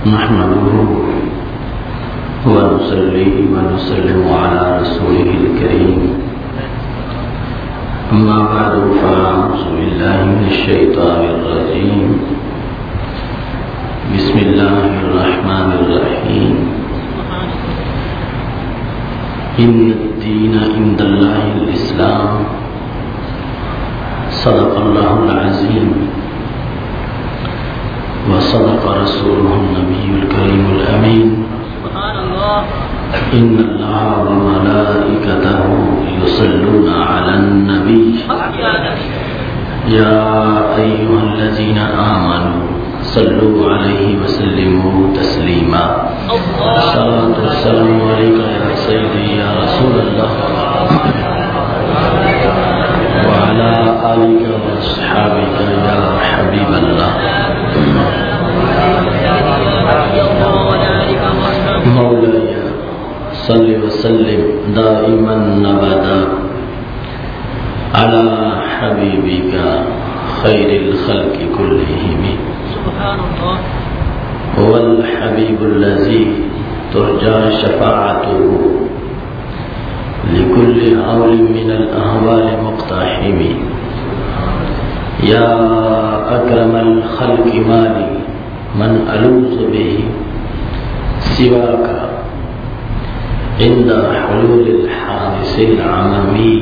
نحمده ونصلي ونسلم على رسوله الكريم أما بعد فأعوذ بالله من الشيطان الرجيم بسم الله الرحمن الرحيم إن الدين عند الله الإسلام صدق الله العظيم وصدق رسوله النبي الكريم الأمين إن الله وملائكته يصلون على النبي يا أيها الذين آمنوا صلوا عليه وسلموا تسليما الصلاة والسلام عليك يا سيدي يا رسول الله وعلى آلك وأصحابك يا حبيب الله مولاي صل وسلم دائما أبدا على حبيبك خير الخلق كلهم سبحان الله هو الحبيب الذي ترجى شفاعته لكل هول من الأهوال مقتحم يا أكرم الخلق مالي من ألوذ به سواك عند حلول الحادث العممي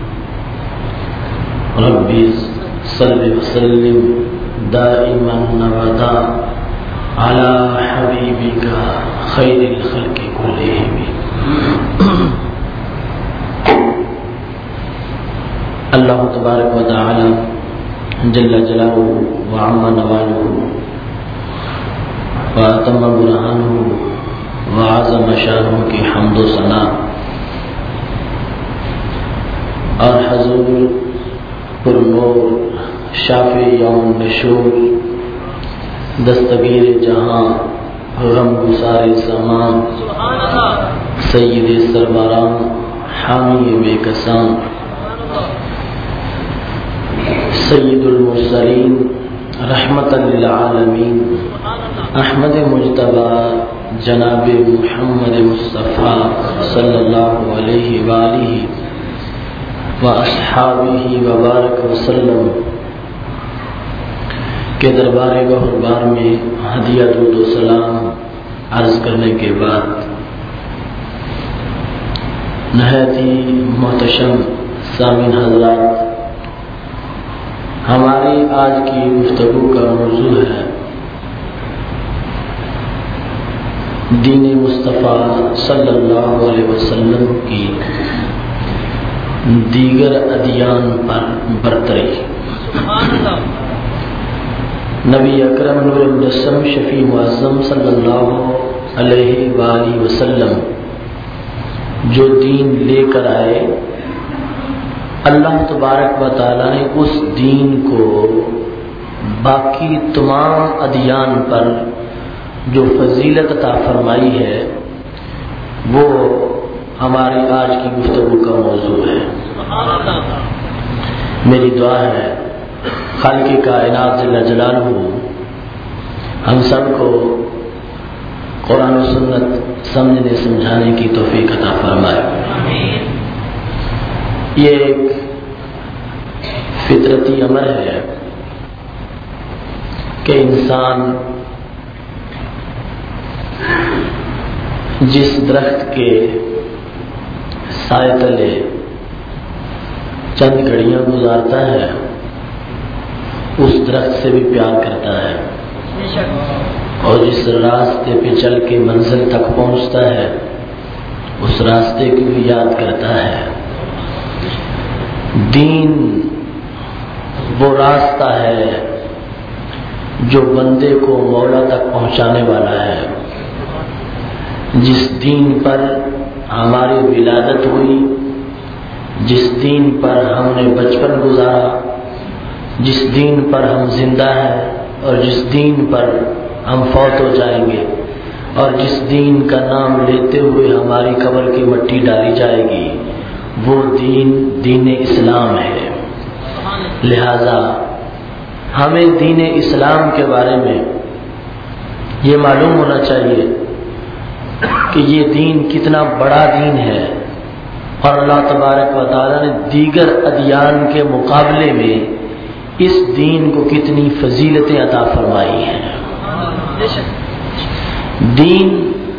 ربي صل وسلم دائما أبدا على حبيبك خير الخلق كلهم اللہ تبارک و تعالی جل جلالہ وعم نوالہ واتم برہانہ وعظم شانہ کی حمد و ثنا اور حضور پر نور شافی یوم نشور دستگیر جہاں غم گسار زمان سید سربراں حامی بے کساں سید المرسلین رحمت للعالمین احمد مجتبی جناب محمد مصطفیٰ صلی اللہ علیہ وآلہ واصحابہ وبارک وسلم کے دربار گہربار میں ہدیہ درود و سلام عرض کرنے کے بعد نہایت ہی محتشم سامعین حضرات، ہماری آج کی گفتگو کا موضوع ہے دین مصطفیٰ صلی اللہ علیہ وسلم کی دیگر ادیان پر برتری۔ نبی اکرم نور مجسم شفیع معظم صلی اللہ علیہ وآلہ وسلم جو دین لے کر آئے، اللہ تبارک و تعالیٰ نے اس دین کو باقی تمام ادیان پر جو فضیلت عطا فرمائی ہے وہ ہماری آج کی گفتگو کا موضوع ہے۔ میری دعا ہے خالق کائنات جل جلالہ ہم سب کو قرآن و سنت سمجھنے سمجھانے کی توفیق عطا فرمائے۔ یہ ایک فطرتی امر ہے کہ انسان جس درخت کے سائے تلے چند گھڑیاں گزارتا ہے اس درخت سے بھی پیار کرتا ہے، اور جس راستے پہ چل کے منزل تک پہنچتا ہے اس راستے کو بھی یاد کرتا ہے۔ دین وہ راستہ ہے جو بندے کو مولا تک پہنچانے والا ہے۔ جس دین پر ہماری ولادت ہوئی، جس دین پر ہم نے بچپن گزارا، جس دین پر ہم زندہ ہیں اور جس دین پر ہم فوت ہو جائیں گے، اور جس دین کا نام لیتے ہوئے ہماری قبر کی مٹی ڈالی جائے گی، وہ دین دین اسلام ہے۔ لہذا ہمیں دین اسلام کے بارے میں یہ معلوم ہونا چاہیے کہ یہ دین کتنا بڑا دین ہے، اور اللہ تبارک و تعالیٰ نے دیگر ادیان کے مقابلے میں اس دین کو کتنی فضیلتیں عطا فرمائی ہیں۔ دین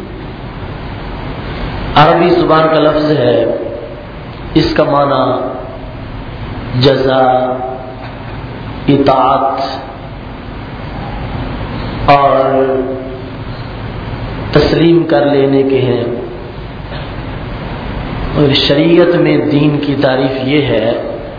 عربی زبان کا لفظ ہے، اس کا معنی جزا، اطاعت اور تسلیم کر لینے کے ہیں، اور شریعت میں دین کی تعریف یہ ہے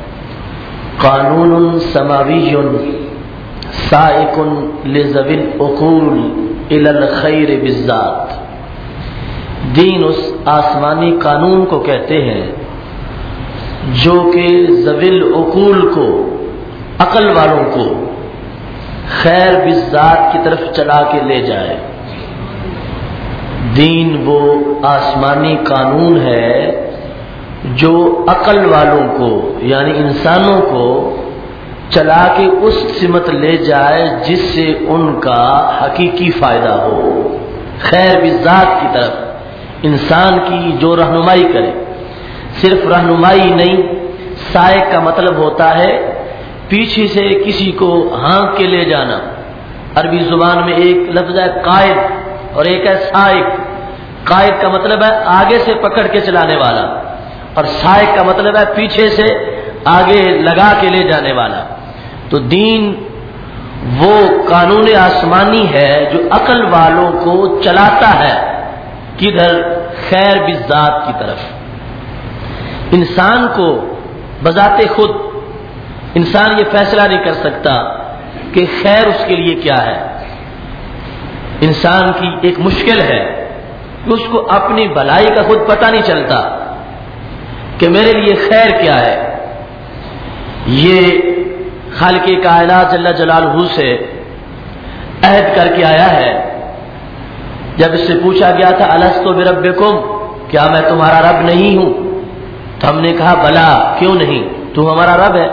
قانون سماوی سائق لذوی العقول الی الخیر بالذات۔ دین اس آسمانی قانون کو کہتے ہیں جو کہ ذوی العقول کو، عقل والوں کو خیر بالذات کی طرف چلا کے لے جائے۔ دین وہ آسمانی قانون ہے جو عقل والوں کو یعنی انسانوں کو چلا کے اس سمت لے جائے جس سے ان کا حقیقی فائدہ ہو، خیر بالذات کی طرف انسان کی جو رہنمائی کرے۔ صرف رہنمائی نہیں، سائق کا مطلب ہوتا ہے پیچھے سے کسی کو ہانک کے لے جانا۔ عربی زبان میں ایک لفظ ہے قائد اور ایک ہے سائق۔ قائد کا مطلب ہے آگے سے پکڑ کے چلانے والا، اور سائق کا مطلب ہے پیچھے سے آگے لگا کے لے جانے والا۔ تو دین وہ قانون آسمانی ہے جو عقل والوں کو چلاتا ہے کدھر؟ خیر بالذات کی طرف۔ انسان کو بذات خود انسان یہ فیصلہ نہیں کر سکتا کہ خیر اس کے لیے کیا ہے۔ انسان کی ایک مشکل ہے کہ اس کو اپنی بھلائی کا خود پتہ نہیں چلتا کہ میرے لیے خیر کیا ہے۔ یہ خالق کائنات جل جلالہ سے عہد کر کے آیا ہے۔ جب اس سے پوچھا گیا تھا الست بربکم، کیا میں تمہارا رب نہیں ہوں؟ تو ہم نے کہا بلا، کیوں نہیں، تو ہمارا رب ہے۔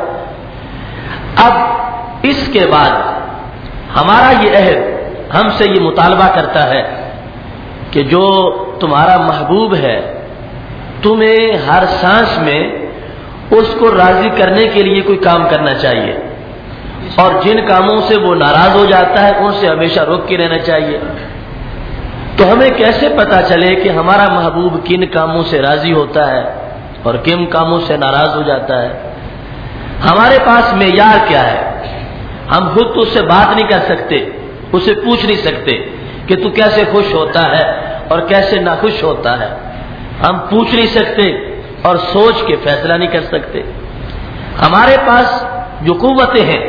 اب اس کے بعد ہمارا یہ عہد ہم سے یہ مطالبہ کرتا ہے کہ جو تمہارا محبوب ہے تمہیں ہر سانس میں اس کو راضی کرنے کے لیے کوئی کام کرنا چاہیے، اور جن کاموں سے وہ ناراض ہو جاتا ہے ان سے ہمیشہ روک کے رہنا چاہیے۔ تو ہمیں کیسے پتا چلے کہ ہمارا محبوب کن کاموں سے راضی ہوتا ہے اور کن کاموں سے ناراض ہو جاتا ہے؟ ہمارے پاس معیار کیا ہے؟ ہم خود تو اس سے بات نہیں کر سکتے، اسے پوچھ نہیں سکتے کہ تو کیسے خوش ہوتا ہے اور کیسے ناخوش ہوتا ہے۔ ہم پوچھ نہیں سکتے اور سوچ کے فیصلہ نہیں کر سکتے۔ ہمارے پاس جو قوتیں ہیں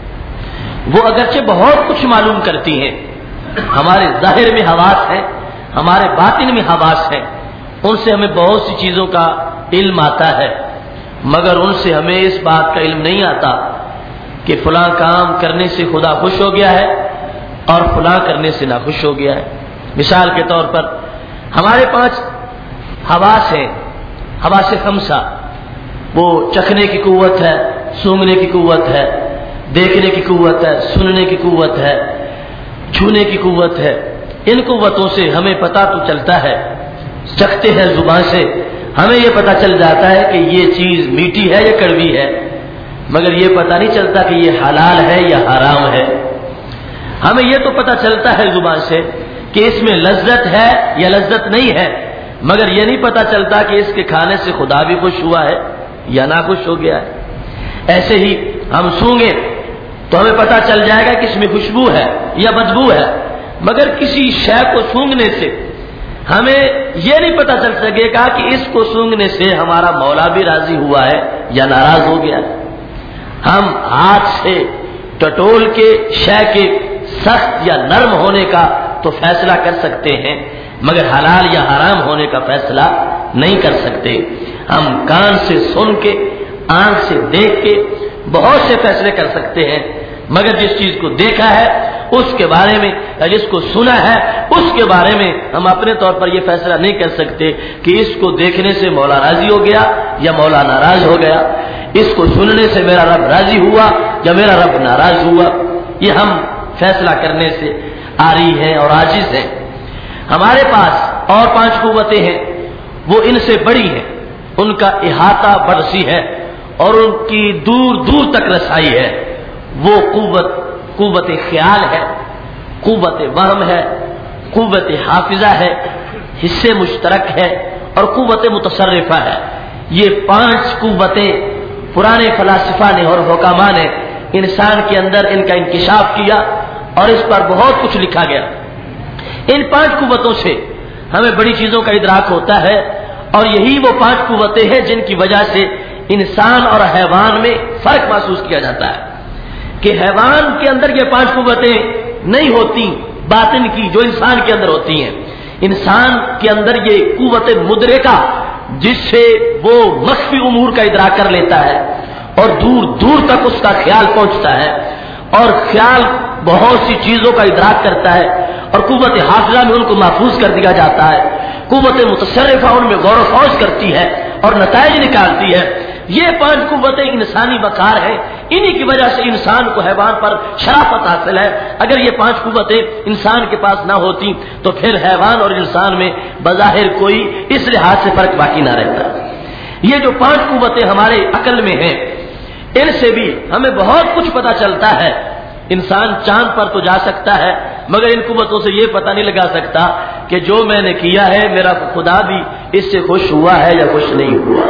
وہ اگرچہ بہت کچھ معلوم کرتی ہیں، ہمارے ظاہر میں حواس ہیں، ہمارے باطن میں حواس ہیں، ان سے ہمیں بہت سی چیزوں کا علم آتا ہے، مگر ان سے ہمیں اس بات کا علم نہیں آتا کہ فلاں کام کرنے سے خدا خوش ہو گیا ہے اور فلاں کرنے سے ناخوش ہو گیا ہے۔ مثال کے طور پر ہمارے 5 حواس ہیں، حواس خمسہ، وہ چکھنے کی قوت ہے، سونگھنے کی قوت ہے، دیکھنے کی قوت ہے، سننے کی قوت ہے، چھونے کی قوت ہے۔ ان قوتوں سے ہمیں پتہ تو چلتا ہے، چکھتے ہیں زبان سے، ہمیں یہ پتہ چل جاتا ہے کہ یہ چیز میٹھی ہے یا کڑوی ہے، مگر یہ پتہ نہیں چلتا کہ یہ حلال ہے یا حرام ہے۔ ہمیں یہ تو پتہ چلتا ہے زبان سے کہ اس میں لذت ہے یا لذت نہیں ہے، مگر یہ نہیں پتہ چلتا کہ اس کے کھانے سے خدا بھی خوش ہوا ہے یا ناخوش ہو گیا ہے۔ ایسے ہی ہم سونگے تو ہمیں پتہ چل جائے گا کہ اس میں خوشبو ہے یا بدبو ہے، مگر کسی شے کو سونگنے سے ہمیں یہ نہیں پتہ چل سکے گا کہ اس کو سونگنے سے ہمارا مولا بھی راضی ہوا ہے یا ناراض ہو گیا ہے۔ ہم ہاتھ سے ٹٹول کے شے کے سخت یا نرم ہونے کا تو فیصلہ کر سکتے ہیں، مگر حلال یا حرام ہونے کا فیصلہ نہیں کر سکتے۔ ہم کان سے سن کے، آنکھ سے دیکھ کے بہت سے فیصلے کر سکتے ہیں، مگر جس چیز کو دیکھا ہے اس کے بارے میں یا جس کو سنا ہے اس کے بارے میں ہم اپنے طور پر یہ فیصلہ نہیں کر سکتے کہ اس کو دیکھنے سے مولا راضی ہو گیا یا مولا ناراض ہو گیا، اس کو سننے سے میرا رب راضی ہوا یا میرا رب ناراض ہوا۔ یہ ہم فیصلہ کرنے سے عاری ہیں اور عاجز ہیں. ہمارے پاس اور 5 قوتیں ہیں، وہ ان سے بڑی ہیں، ان کا احاطہ برسی ہے اور ان کی دور دور تک رسائی ہے. وہ قوت خیال ہے، قوت وہم ہے، قوت حافظہ ہے، حصے مشترک ہے اور قوت متصرفہ ہے. یہ 5 قوتیں پرانے فلاسفہ نے اور حکماء نے انسان کے اندر ان کا انکشاف کیا اور اس پر بہت کچھ لکھا گیا. ان 5 قوتوں سے ہمیں بڑی چیزوں کا ادراک ہوتا ہے اور یہی وہ 5 قوتیں ہیں جن کی وجہ سے انسان اور حیوان میں فرق محسوس کیا جاتا ہے کہ حیوان کے اندر یہ 5 قوتیں نہیں ہوتی باطن کی جو انسان کے اندر ہوتی ہیں. انسان کے اندر یہ قوت مدرکہ جس سے وہ مخفی امور کا ادراک کر لیتا ہے اور دور دور تک اس کا خیال پہنچتا ہے اور خیال بہت سی چیزوں کا ادراک کرتا ہے اور قوت حافظہ میں ان کو محفوظ کر دیا جاتا ہے. قوت متصرفہ ان میں غور و خوض کرتی ہے اور نتائج نکالتی ہے. یہ 5 قوتیں انسانی وقار ہیں، انہی کی وجہ سے انسان کو حیوان پر شرافت حاصل ہے. اگر یہ 5 قوتیں انسان کے پاس نہ ہوتی تو پھر حیوان اور انسان میں بظاہر کوئی اس لحاظ سے فرق باقی نہ رہتا. یہ جو 5 قوتیں ہمارے عقل میں ہیں، ان سے بھی ہمیں بہت کچھ پتہ چلتا ہے. انسان چاند پر تو جا سکتا ہے مگر ان قوتوں سے یہ پتہ نہیں لگا سکتا کہ جو میں نے کیا ہے میرا خدا بھی اس سے خوش ہوا ہے یا خوش نہیں ہوا.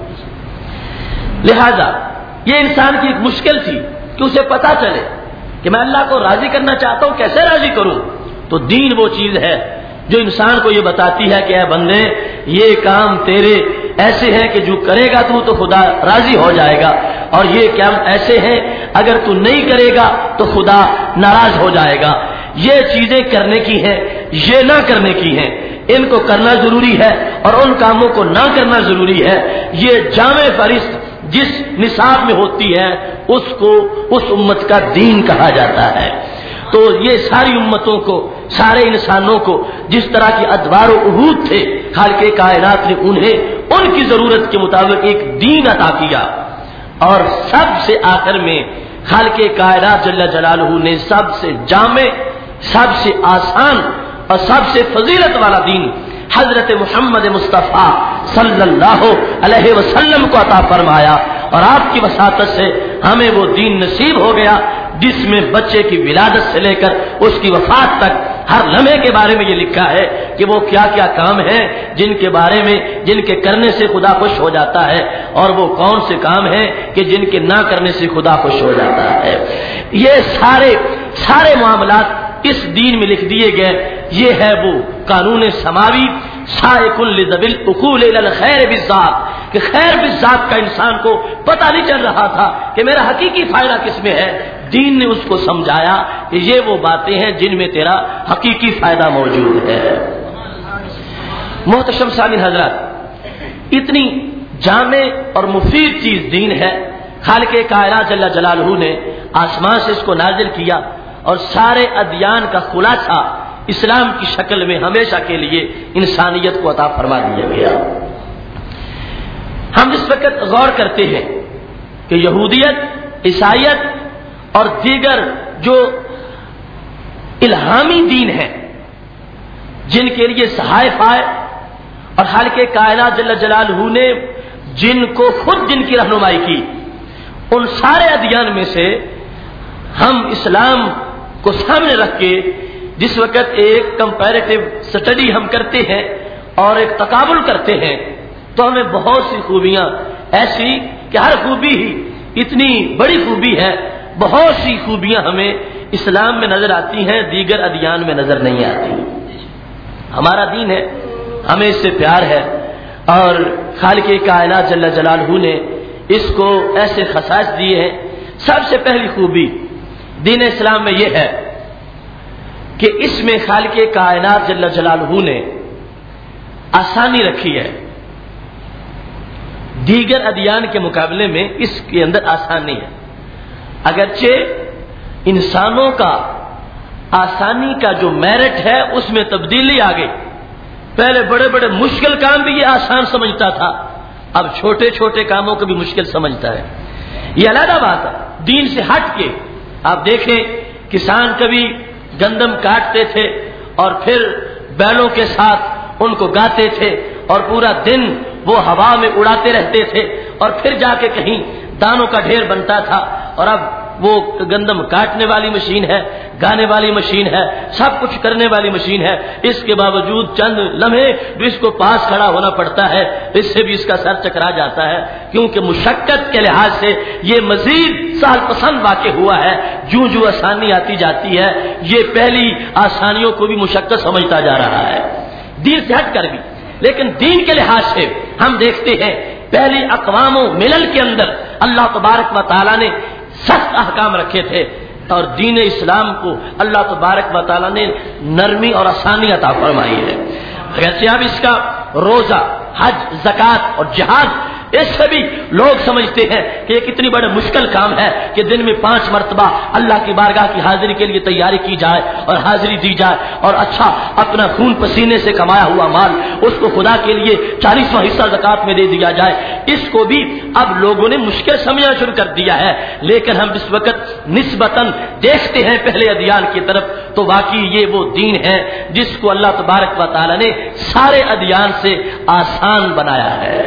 لہذا یہ انسان کی ایک مشکل تھی کہ اسے پتہ چلے کہ میں اللہ کو راضی کرنا چاہتا ہوں، کیسے راضی کروں؟ تو دین وہ چیز ہے جو انسان کو یہ بتاتی ہے کہ اے بندے، یہ کام تیرے ایسے ہیں کہ جو کرے گا تو خدا راضی ہو جائے گا، اور یہ کام ایسے ہیں اگر تو نہیں کرے گا تو خدا ناراض ہو جائے گا. یہ چیزیں کرنے کی ہیں، یہ نہ کرنے کی ہیں. ان کو کرنا ضروری ہے اور ان کاموں کو نہ کرنا ضروری ہے. یہ جامع فہرست جس نصاب میں ہوتی ہے اس کو اس امت کا دین کہا جاتا ہے. تو یہ ساری امتوں کو، سارے انسانوں کو جس طرح کی ادوار و عہود تھے خالق کائنات نے انہیں ان کی ضرورت کے مطابق ایک دین عطا کیا. اور سب سے آخر میں خالق کائنات جل جلالہ نے سب سے جامع، سب سے آسان اور سب سے فضیلت والا دین حضرت محمد مصطفیٰ صلی اللہ علیہ وسلم کو عطا فرمایا. اور آپ کی وساطت سے ہمیں وہ دین نصیب ہو گیا جس میں بچے کی ولادت سے لے کر اس کی وفات تک ہر لمحے کے بارے میں یہ لکھا ہے کہ وہ کیا کیا کام ہیں جن کے بارے میں، جن کے کرنے سے خدا خوش ہو جاتا ہے، اور وہ کون سے کام ہیں کہ جن کے نہ کرنے سے خدا خوش ہو جاتا ہے. یہ سارے معاملات اس دین میں لکھ دیے گئے. یہ ہے وہ قانون سماوی سائق لذوی العقول الی الخیر بالذات، کہ خیر بالذات کا انسان کو پتہ نہیں چل رہا تھا کہ میرا حقیقی فائدہ کس میں ہے. دین نے اس کو سمجھایا کہ یہ وہ باتیں ہیں جن میں تیرا حقیقی فائدہ موجود ہے. محتشم سامعین حضرات، اتنی جامع اور مفید چیز دین ہے. خالق کائنات جل جلالہ نے آسمان سے اس کو نازل کیا اور سارے ادیان کا خلاصہ اسلام کی شکل میں ہمیشہ کے لیے انسانیت کو عطا فرما دیا گیا. ہم اس وقت غور کرتے ہیں کہ یہودیت، عیسائیت اور دیگر جو الہامی دین ہیں جن کے لیے صحائف آئے اور خالق کائنات جل جلالہ نے جن کو خود جن کی رہنمائی کی، ان سارے ادیان میں سے ہم اسلام کو سامنے رکھ کے جس وقت ایک کمپیریٹیو سٹڈی ہم کرتے ہیں اور ایک تقابل کرتے ہیں تو ہمیں بہت سی خوبیاں ایسی کہ ہر خوبی ہی اتنی بڑی خوبی ہے، بہت سی خوبیاں ہمیں اسلام میں نظر آتی ہیں، دیگر ادیان میں نظر نہیں آتی. ہمارا دین ہے، ہمیں اس سے پیار ہے اور خالق کائنات جل جلالہ نے اس کو ایسے خصائص دیے ہیں. سب سے پہلی خوبی دین اسلام میں یہ ہے کہ اس میں خالق کائنات جل جلالہ نے آسانی رکھی ہے. دیگر ادیان کے مقابلے میں اس کے اندر آسانی ہے. اگرچہ انسانوں کا آسانی کا جو میرٹ ہے اس میں تبدیلی آ گئی. پہلے بڑے بڑے مشکل کام بھی یہ آسان سمجھتا تھا، اب چھوٹے چھوٹے کاموں کو بھی مشکل سمجھتا ہے. یہ علیحدہ بات ہے. دین سے ہٹ کے آپ دیکھیں کسان کبھی گندم کاٹتے تھے اور پھر بیلوں کے ساتھ ان کو گاتے تھے اور پورا دن وہ ہوا میں اڑاتے رہتے تھے اور پھر جا کے کہیں دانوں کا ڈھیر بنتا تھا. اور اب وہ گندم کاٹنے والی مشین ہے, گانے والی مشین ہے, سب کچھ کرنے والی مشین ہے. اس کے باوجود چند لمحے جو اس کو پاس کھڑا ہونا پڑتا ہے اس سے بھی اس کا سر چکرا جاتا ہے, کیونکہ مشقت کے لحاظ سے یہ مزید سہل پسند واقع ہوا ہے. جو جو آسانی آتی جاتی ہے یہ پہلی آسانیوں کو بھی مشقت سمجھتا جا رہا ہے, دین سے ہٹ کر بھی. لیکن دین کے لحاظ سے ہم دیکھتے ہیں پہلی اقوام و ملل کے اندر اللہ تبارک و تعالیٰ نے سخت احکام رکھے تھے اور دین اسلام کو اللہ تبارک و تعالیٰ نے نرمی اور آسانی عطا فرمائی ہے. اگرچہ اب اس کا روزہ, حج, زکوٰۃ اور جہاد اس سے بھی لوگ سمجھتے ہیں کہ یہ کتنی بڑا مشکل کام ہے کہ دن میں 5 مرتبہ اللہ کی بارگاہ کی حاضری کے لیے تیاری کی جائے اور حاضری دی جائے اور اچھا اپنا خون پسینے سے کمایا ہوا مال اس کو خدا کے لیے 40واں حصہ زکوٰۃ میں دے دیا جائے. اس کو بھی اب لوگوں نے مشکل سمجھنا شروع کر دیا ہے. لیکن ہم اس وقت نسبتاً دیکھتے ہیں پہلے ادیان کی طرف تو واقعی یہ وہ دین ہے جس کو اللہ تبارک و تعالی نے سارے ادیان سے آسان بنایا ہے.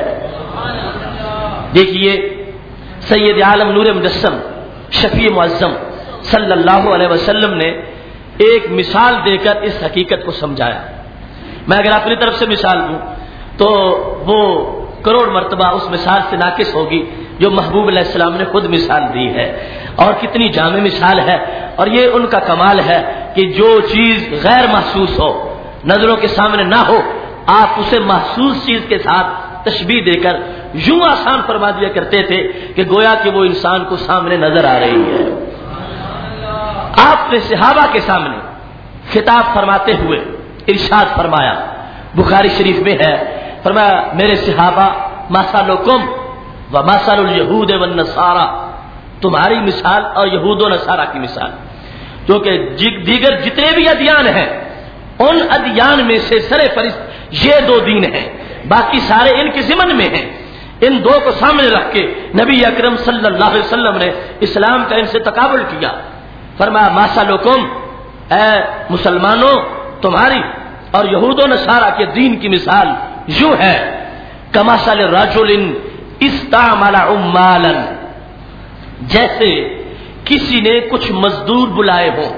دیکھیے سید عالم نور مجسم شفیع معظم صلی اللہ علیہ وسلم نے ایک مثال دے کر اس حقیقت کو سمجھایا. میں اگر اپنی طرف سے مثال دوں تو وہ کروڑ مرتبہ اس مثال سے ناقص ہوگی جو محبوب علیہ السلام نے خود مثال دی ہے. اور کتنی جامع مثال ہے, اور یہ ان کا کمال ہے کہ جو چیز غیر محسوس ہو, نظروں کے سامنے نہ ہو, آپ اسے محسوس چیز کے ساتھ تشبیہ دے کر یوں آسان فرما دیا کرتے تھے کہ گویا کہ وہ انسان کو سامنے نظر آ رہی ہے. آپ نے صحابہ کے سامنے خطاب فرماتے ہوئے ارشاد فرمایا, بخاری شریف میں ہے, فرمایا میرے صحابہ مثلکم و مثل الیہود والنصارى, تمہاری مثال اور یہود و نصارہ کی مثال, جو کہ دیگر جتنے بھی ادیان ہیں ان ادیان میں سے سر فہرست یہ 2 دین ہیں, باقی سارے ان کے ضمن میں ہیں. ان 2 کو سامنے رکھ کے نبی اکرم صلی اللہ علیہ وسلم نے اسلام کا ان سے تقابل کیا. فرمایا مثلکم, اے مسلمانوں تمہاری اور یہود و نصارہ کے دین کی مثال یوں ہے, کمثل رجل استعمل عمالا, جیسے کسی نے کچھ مزدور بلائے ہوں.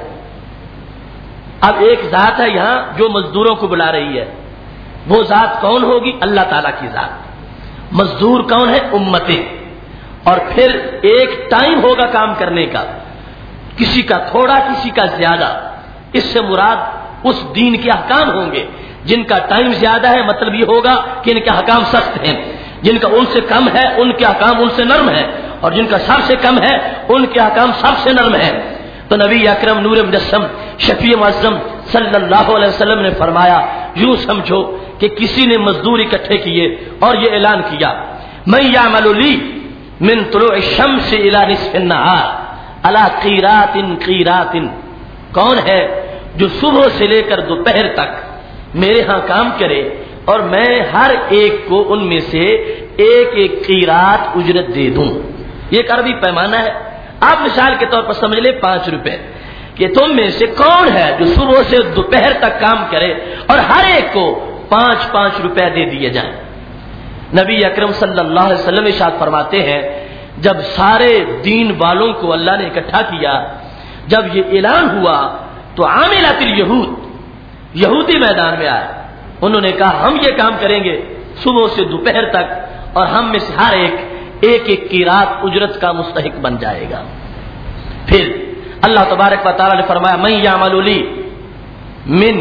اب ایک ذات ہے یہاں جو مزدوروں کو بلا رہی ہے, وہ ذات کون ہوگی؟ اللہ تعالیٰ کی ذات. مزدور کون ہے؟ امتیں. اور پھر ایک ٹائم ہوگا کام کرنے کا, کسی کا تھوڑا کسی کا زیادہ. اس سے مراد اس دین کے احکام ہوں گے. جن کا ٹائم زیادہ ہے مطلب یہ ہوگا کہ ان کے احکام سخت ہیں, جن کا ان سے کم ہے ان کے احکام ان سے نرم ہیں, اور جن کا سب سے کم ہے ان کے احکام سب سے نرم ہیں. تو نبی اکرم نور مجسم شفیع معظم صلی اللہ علیہ وسلم نے فرمایا یوں سمجھو کہ کسی نے مزدور اکٹھے کیے اور یہ اعلان کیا, من یعمل لی من طلوع الشمس الی نصف النہار علی قیرات قیرات, کون ہے جو صبح سے لے کر دوپہر تک میرے ہاں کام کرے اور میں ہر ایک کو ان میں سے ایک ایک قیرات اجرت دے دوں. یہ ایک عربی پیمانہ ہے. آپ مثال کے طور پر سمجھ لیں 5 روپے, کہ تم میں سے کون ہے جو صبح سے دوپہر تک کام کرے اور ہر ایک کو 5-5 روپے دے دیے جائیں. نبی اکرم صلی اللہ علیہ وسلم ارشاد فرماتے ہیں جب سارے دین والوں کو اللہ نے اکٹھا کیا, جب یہ اعلان ہوا تو عاملات الیہود, یہودی میدان میں آئے. انہوں نے کہا ہم یہ کام کریں گے صبح سے دوپہر تک اور ہم میں سے ہر ایک ایک قیرات اجرت کا مستحق بن جائے گا. پھر اللہ تبارک و تعالی نے فرمایا من یعمل لی من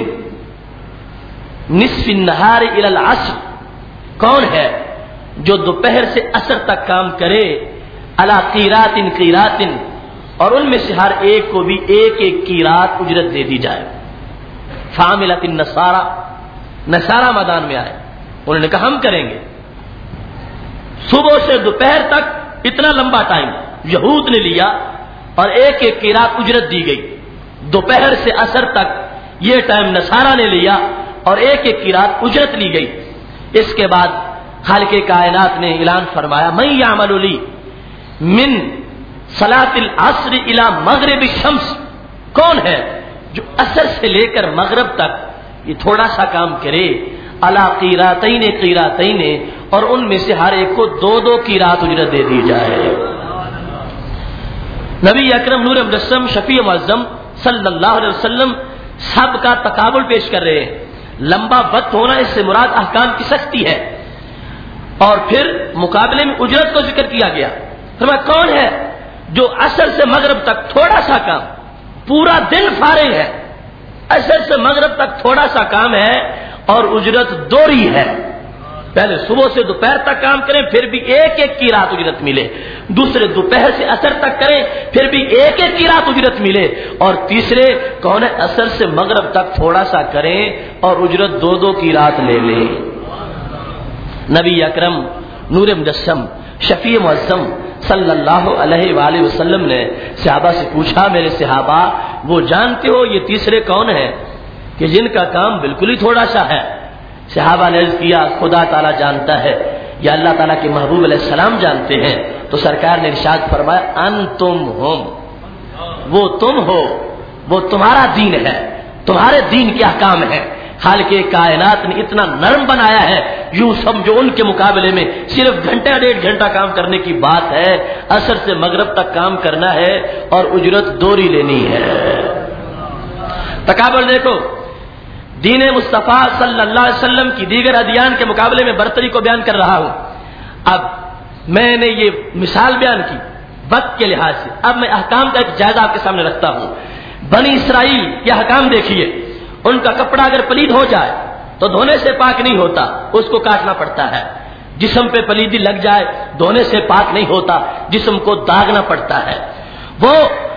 نصف النہار الی العصر, کون ہے جو دوپہر سے عصر تک کام کرے علی قیرات قیرات, اور ان میں سے ہر ایک کو بھی ایک ایک قیرات اجرت دے دی جائے. فعملت النصارى, نصارہ میدان میں آئے, انہوں نے کہا ہم کریں گے صبح سے دوپہر تک اتنا لمبا ٹائم یہود نے لیا اور ایک ایک قیرات اجرت دی گئی. دوپہر سے عصر تک یہ ٹائم نصارہ نے لیا اور ایک ایک قیرات اجرت لی گئی. اس کے بعد خالق کائنات نے اعلان فرمایا من یعمل لی من صلاۃ العصر الی مغرب الشمس, کون ہے جو عصر سے لے کر مغرب تک یہ تھوڑا سا کام کرے، الا قیراتین قیراتین، اور ان میں سے ہر ایک کو 2 قیرات اجرت دے دی جائے۔ نبی اکرم نور مجسم شفیع معظم صلی اللہ علیہ وسلم سب کا تقابل پیش کر رہے ہیں۔ لمبا وقت ہونا اس سے مراد احکام کی سختی ہے، اور پھر مقابلے میں اجرت کو ذکر کیا گیا۔ فرمایا کون ہے جو عصر سے مغرب تک تھوڑا سا کام، پورا دن فارغ ہے، عصر سے مغرب تک تھوڑا سا کام ہے اور اجرت 2 ہے۔ پہلے صبح سے دوپہر تک کام کریں پھر بھی 1 کی رات اجرت ملے، دوسرے دوپہر سے عصر تک کریں پھر بھی 1 کی رات اجرت ملے، اور تیسرے کون ہے عصر سے مغرب تک تھوڑا سا کریں اور اجرت 2 کی رات لے لیں۔ نبی اکرم نور مجسم شفیع معظم صلی اللہ علیہ وآلہ وسلم نے صحابہ سے پوچھا، میرے صحابہ وہ جانتے ہو یہ تیسرے کون ہیں کہ جن کا کام بالکل ہی تھوڑا سا ہے؟ صحابہ نے عرض کیا خدا تعالیٰ جانتا ہے یا اللہ تعالیٰ کے محبوب علیہ السلام جانتے ہیں۔ تو سرکار نے ارشاد فرمایا انتم ہم، وہ تم ہو، وہ تمہارا دین ہے، تمہارے دین کے احکام ہیں۔ خالق کائنات نے اتنا نرم بنایا ہے، یوں سمجھو ان کے مقابلے میں صرف 1.5 گھنٹہ کام کرنے کی بات ہے، عصر سے مغرب تک کام کرنا ہے اور اجرت 2 لینی ہے۔ تقابل دیکھو، دین مصطفیٰ صلی اللہ علیہ وسلم کی دیگر ادیان کے مقابلے میں برتری کو بیان کر رہا ہوں۔ اب میں نے یہ مثال بیان کی وقت کے لحاظ سے، اب میں احکام کا ایک جائزہ آپ کے سامنے رکھتا ہوں۔ بنی اسرائیل یہ احکام دیکھیے، ان کا کپڑا اگر پلید ہو جائے تو دھونے سے پاک نہیں ہوتا، اس کو کاٹنا پڑتا ہے۔ جسم پہ پلیدی لگ جائے دھونے سے پاک نہیں ہوتا، جسم کو داغنا پڑتا ہے۔ وہ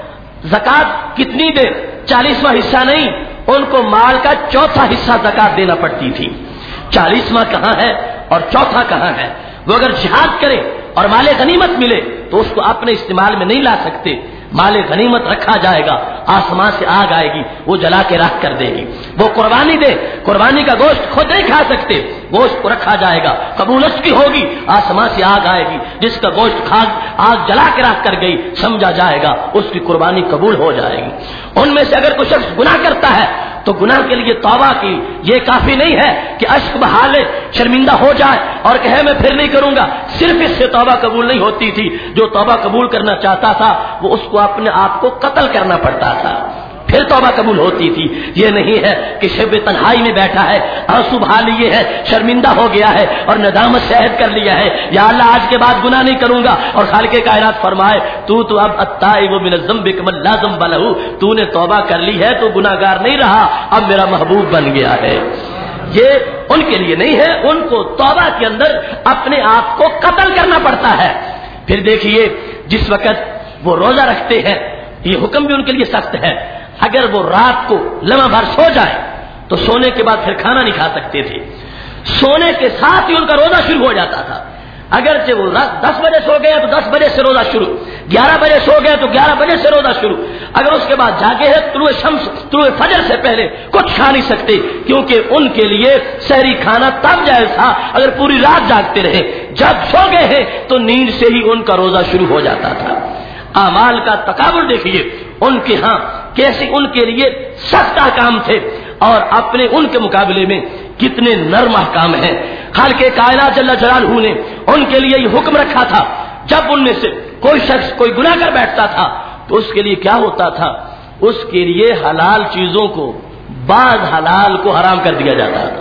زکات کتنی دے؟ 40واں حصہ نہیں، ان کو مال کا 4تھا حصہ زکات دینا پڑتی تھی۔ 40واں کہاں ہے اور 4تھا کہاں ہے؟ وہ اگر جہاد کرے اور مال غنیمت ملے تو اس کو اپنے استعمال میں نہیں لا سکتے، مال غنیمت رکھا جائے گا، آسمان سے آگ آئے گی وہ جلا کے راکھ کر دے گی۔ وہ قربانی دے، قربانی کا گوشت خود نہیں کھا سکتے، گوشت کو رکھا جائے گا، قبول اس کی ہوگی، آسمان سے آگ آئے گی، جس کا گوشت کھا آگ جلا کے راکھ کر گئی سمجھا جائے گا اس کی قربانی قبول ہو جائے گی۔ ان میں سے اگر کوئی شخص گناہ کرتا ہے تو گناہ کے لیے توبہ کی یہ کافی نہیں ہے کہ اشک بہا لے، شرمندہ ہو جائے اور کہے میں پھر نہیں کروں گا، صرف اس سے توبہ قبول نہیں ہوتی تھی۔ جو توبہ قبول کرنا چاہتا تھا وہ اس کو اپنے آپ کو قتل کرنا پڑتا تھا، پھر توبہ قبول ہوتی تھی۔ یہ نہیں ہے کہ شب تنہائی میں بیٹھا ہے، آنسو بہا لیے ہے، شرمندہ ہو گیا ہے اور ندامت سے عہد کر لیا ہے یا اللہ آج کے بعد گناہ نہیں کروں گا، اور خالق کائنات فرمائے تو اب التائب من الذنب کمن لا ذنب له، تو نے توبہ کر لی ہے تو گناہگار نہیں رہا، اب میرا محبوب بن گیا ہے۔ یہ ان کے لیے نہیں ہے، ان کو توبہ کے اندر اپنے آپ کو قتل کرنا پڑتا ہے۔ پھر دیکھیے جس وقت وہ روزہ رکھتے ہیں یہ حکم بھی ان کے لیے سخت ہے، اگر وہ رات کو لمحہ بھر سو جائے تو سونے کے بعد پھر کھانا نہیں کھا سکتے تھے، سونے کے ساتھ ہی ان کا روزہ شروع ہو جاتا تھا۔ اگرچہ وہ رات 10 بجے سو گئے تو 10 بجے سے روزہ شروع، 11 بجے سو گئے تو 11 بجے سے روزہ شروع، اگر اس کے بعد جاگے ہیں طلوع فجر سے پہلے کچھ کھا نہیں سکتے، کیونکہ ان کے لیے سحری کھانا تب جائز تھا اگر پوری رات جاگتے رہے، جب سو گئے ہیں تو نیند سے ہی ان کا روزہ شروع ہو جاتا تھا۔ اعمال کا تقابل دیکھیے ان کے ہاں کیسے ان کے لیے سخت احکام تھے اور اپنے ان کے مقابلے میں کتنے نرم احکام ہیں۔ خالق کائنات جل جلالہ نے ان کے لیے یہ حکم رکھا تھا، جب ان میں سے کوئی شخص کوئی گناہ کر بیٹھتا تھا تو اس کے لیے کیا ہوتا تھا؟ اس کے لیے حلال چیزوں کو بعض حلال کو حرام کر دیا جاتا تھا۔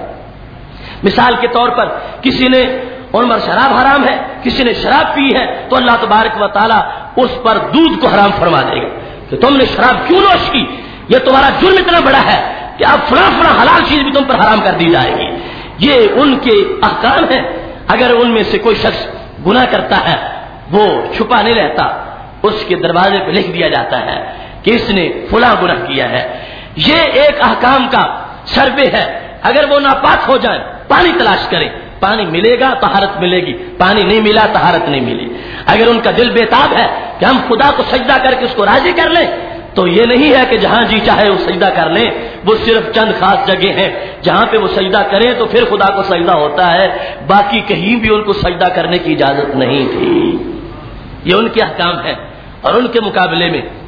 مثال کے طور پر کسی نے ان پر شراب حرام ہے، کسی نے شراب پی ہے تو اللہ تبارک و تعالی اس پر دودھ کو حرام فرما دے گا کہ تم نے شراب کیوں نوش کی، یہ تمہارا جرم اتنا بڑا ہے کہ اب فلاں حلال چیز بھی تم پر حرام کر دی جائے گی۔ یہ ان کے احکام ہیں۔ اگر ان میں سے کوئی شخص گناہ کرتا ہے وہ چھپا نہیں رہتا، اس کے دروازے پہ لکھ دیا جاتا ہے کہ اس نے فلاں گناہ کیا ہے۔ یہ ایک احکام کا سروے ہے، اگر وہ ناپاک ہو جائے پانی تلاش کریں، پانی ملے گا طہارت ملے گی، پانی نہیں ملا طہارت نہیں ملی۔ اگر ان کا دل بےتاب ہے کہ ہم خدا کو سجدہ کر کے اس کو راضی کر لیں تو یہ نہیں ہے کہ جہاں جی چاہے وہ سجدہ کر لیں، وہ صرف چند خاص جگہ ہیں جہاں پہ وہ سجدہ کریں تو پھر خدا کو سجدہ ہوتا ہے، باقی کہیں بھی ان کو سجدہ کرنے کی اجازت نہیں تھی۔ یہ ان کے احکام ہیں اور ان کے مقابلے میں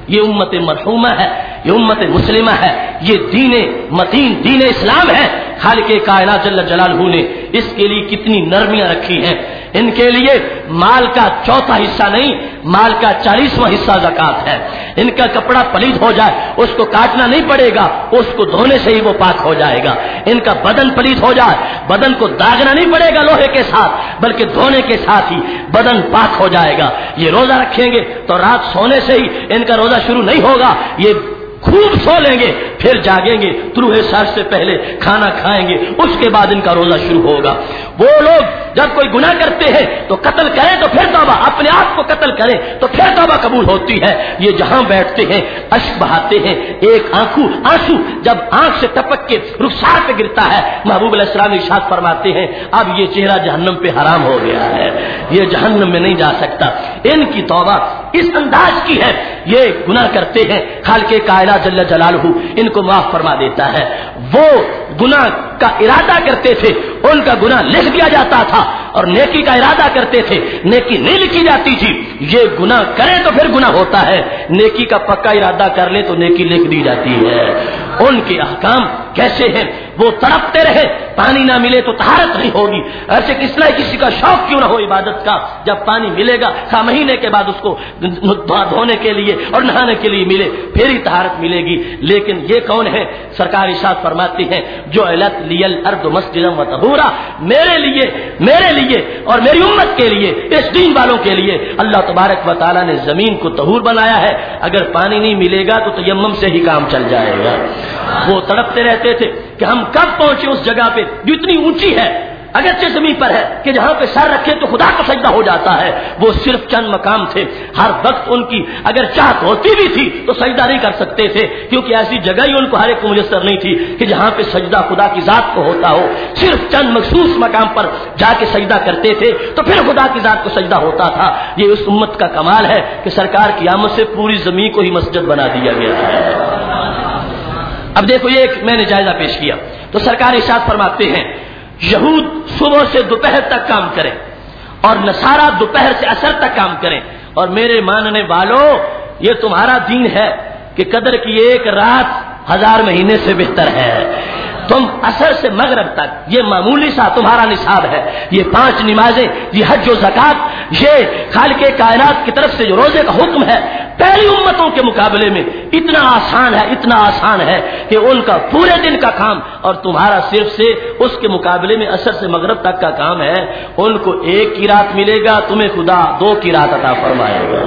یہ امت مرحومہ ہے، یہ امت مسلمہ ہے، یہ دین متین دین اسلام ہے۔ خالق کائنات جل جلالہ نے اس کے لیے کتنی نرمیاں رکھی ہیں۔ ان کے لیے مال کا چوتھا حصہ نہیں، مال کا 40واں حصہ زکات ہے۔ ان کا کپڑا پلید ہو جائے اس کو کاٹنا نہیں پڑے گا، اس کو دھونے سے ہی وہ پاک ہو جائے گا۔ ان کا بدن پلید ہو جائے، بدن کو داغنا نہیں پڑے گا لوہے کے ساتھ، بلکہ دھونے کے ساتھ ہی بدن پاک ہو جائے گا۔ یہ روزہ رکھیں گے تو رات سونے سے ہی ان کا روزہ شروع نہیں ہوگا، یہ خوب سو لیں گے، پھر جاگیں گے، طلوع شمس سے پہلے کھانا کھائیں گے، اس کے بعد ان کا روزہ شروع ہوگا۔ وہ لوگ جب کوئی گناہ کرتے ہیں تو قتل کریں تو پھر توبہ، اپنے آپ کو قتل کریں تو پھر توبہ قبول ہوتی ہے۔ یہ جہاں بیٹھتے ہیں اشک بہاتے ہیں، ایک آنسو جب آنکھ سے ٹپک کے رخسار پہ گرتا ہے، محبوب علیہ السلام ارشاد فرماتے ہیں اب یہ چہرہ جہنم پہ حرام ہو گیا ہے، یہ جہنم میں نہیں جا سکتا۔ ان کی توبہ اس انداز کی ہے، یہ گناہ کرتے ہیں، خالق کائنات جل جلالہ ان کو معاف فرما دیتا ہے۔ وہ گناہ کا ارادہ کرتے تھے، ان کا گناہ لکھ دیا جاتا تھا، اور نیکی کا ارادہ کرتے تھے، نیکی نہیں لکھی جاتی تھی۔ یہ گناہ کریں تو پھر گناہ ہوتا ہے، نیکی کا پکا ارادہ کر لیں تو نیکی لکھ دی جاتی ہے۔ ان کے احکام کیسے ہیں؟ وہ تڑپتے رہے، پانی نہ ملے تو طہارت نہیں ہوگی، ایسے کسی کا شوق کیوں نہ ہو عبادت کا، جب پانی ملے گا مہینے کے بعد اس کو دھونے کے لیے اور نہانے کے لیے ملے پھر ہی طہارت ملے گی۔ لیکن یہ کون ہے؟ سرکار ارشاد فرماتی ہیں جو علت لیل ارض مسجدا وطہورا، میرے لیے اور میری امت کے لیے، اس دین والوں کے لیے اللہ تبارک و تعالی نے زمین کو طہور بنایا ہے۔ اگر پانی نہیں ملے گا تو تیمم سے ہی کام چل جائے گا۔ وہ تڑپتے رہتے تھے کہ ہم کب پہنچے اس جگہ پہ جو اتنی اونچی ہے، اگرچہ زمین پر ہے کہ جہاں پہ سر رکھے تو خدا کا سجدہ ہو جاتا ہے۔ وہ صرف چند مقام تھے، ہر وقت ان کی اگر چاہت ہوتی بھی تھی تو سجدہ نہیں کر سکتے تھے، کیونکہ ایسی جگہ ہی ان کو ہر ایک کو میسر نہیں تھی کہ جہاں پہ سجدہ خدا کی ذات کو ہوتا ہو۔ صرف چند مخصوص مقام پر جا کے سجدہ کرتے تھے تو پھر خدا کی ذات کو سجدہ ہوتا تھا۔ یہ اس امت کا کمال ہے کہ سرکار کی آمد سے پوری زمین کو ہی مسجد بنا دیا گیا ہے۔ اب دیکھو یہ ایک میں نے جائزہ پیش کیا تو سرکار ارشاد فرماتے ہیں یہود صبح سے دوپہر تک کام کریں اور نصارہ دوپہر سے عصر تک کام کریں، اور میرے ماننے والوں یہ تمہارا دین ہے کہ قدر کی ایک رات 1000 مہینے سے بہتر ہے۔ تم عصر سے مغرب تک، یہ معمولی سا تمہارا نصاب ہے، یہ 5 نمازیں، یہ حج و زکات، یہ خالق کائنات کی طرف سے جو روزے کا حکم ہے، پہلی امتوں کے مقابلے میں اتنا آسان ہے کہ ان کا پورے دن کا کام اور تمہارا صرف سے اس کے مقابلے میں عصر سے مغرب تک کا کام ہے۔ ان کو 1 کی رات ملے گا، تمہیں خدا 2 کی رات عطا فرمائے گا۔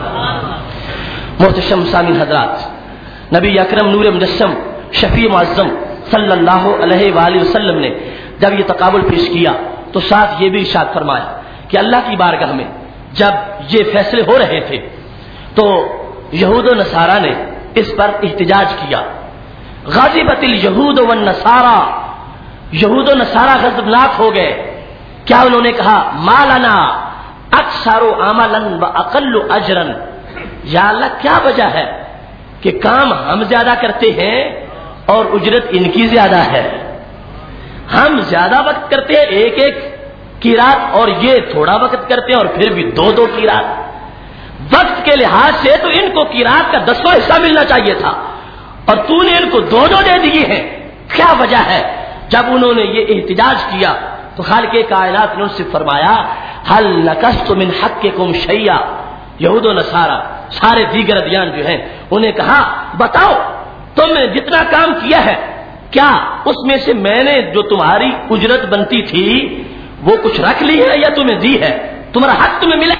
محتشم سامعین حضرات، نبی اکرم نور مجسم شفیع معظم صلی اللہ علیہ وآلہ وسلم نے جب یہ تقابل پیش کیا تو ساتھ یہ بھی ارشاد فرمایا کہ اللہ کی بارگاہ میں جب یہ فیصلے ہو رہے تھے تو یہود و نصارہ نے اس پر احتجاج کیا۔ غاضبت الیہود والنصارى، یہود و نصارہ غضبناک ہو گئے۔ کیا انہوں نے کہا ما لنا اکثر عملا واقل اجرا، یا اللہ کیا وجہ ہے کہ کام ہم زیادہ کرتے ہیں اور اجرت ان کی زیادہ ہے؟ ہم زیادہ وقت کرتے ہیں 1 کی رات اور یہ تھوڑا وقت کرتے ہیں اور پھر بھی 2 کی رات۔ وقت کے لحاظ سے تو ان کو کی رات کا 10واں حصہ ملنا چاہیے تھا اور تو نے ان کو 2 دے دیے ہیں، کیا وجہ ہے؟ جب انہوں نے یہ احتجاج کیا تو خالق کائنات نے ان سے فرمایا هل نقصت من حقكم شيئا، یہود و نصارہ سارے دیگر ادیان جو ہیں انہیں کہا بتاؤ تم نے جتنا کام کیا ہے کیا اس میں سے میں نے جو تمہاری اجرت بنتی تھی وہ کچھ رکھ لی ہے یا تمہیں دی ہے؟ تمہارا حق تمہیں ملا؟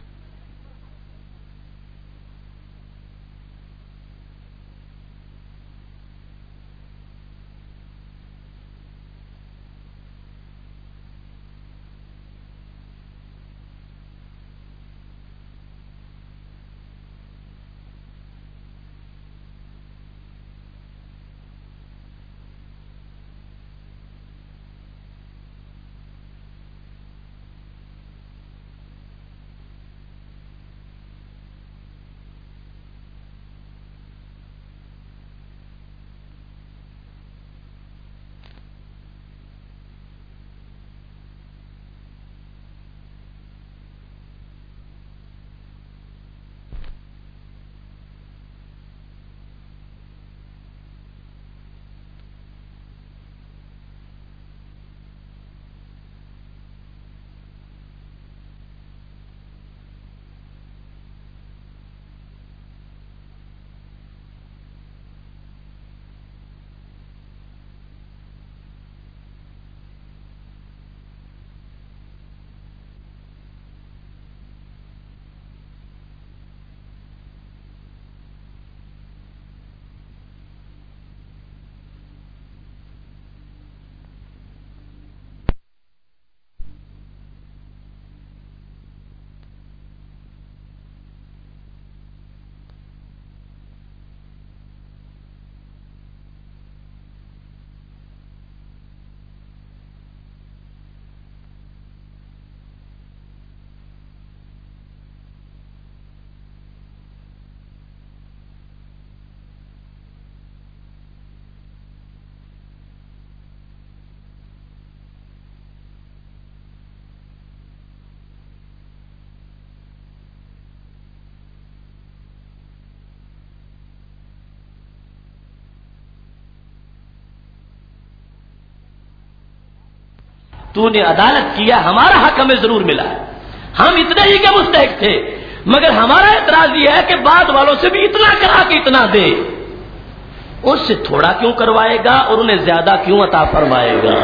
تو نے عدالت کیا، ہمارا حق ہمیں ضرور ملا ہے، ہم اتنے ہی کے مستحق تھے، مگر ہمارا اعتراض یہ ہے کہ بعد والوں سے بھی اتنا کرا کہ اتنا دے، اس سے تھوڑا کیوں کروائے گا اور انہیں زیادہ کیوں عطا فرمائے گا؟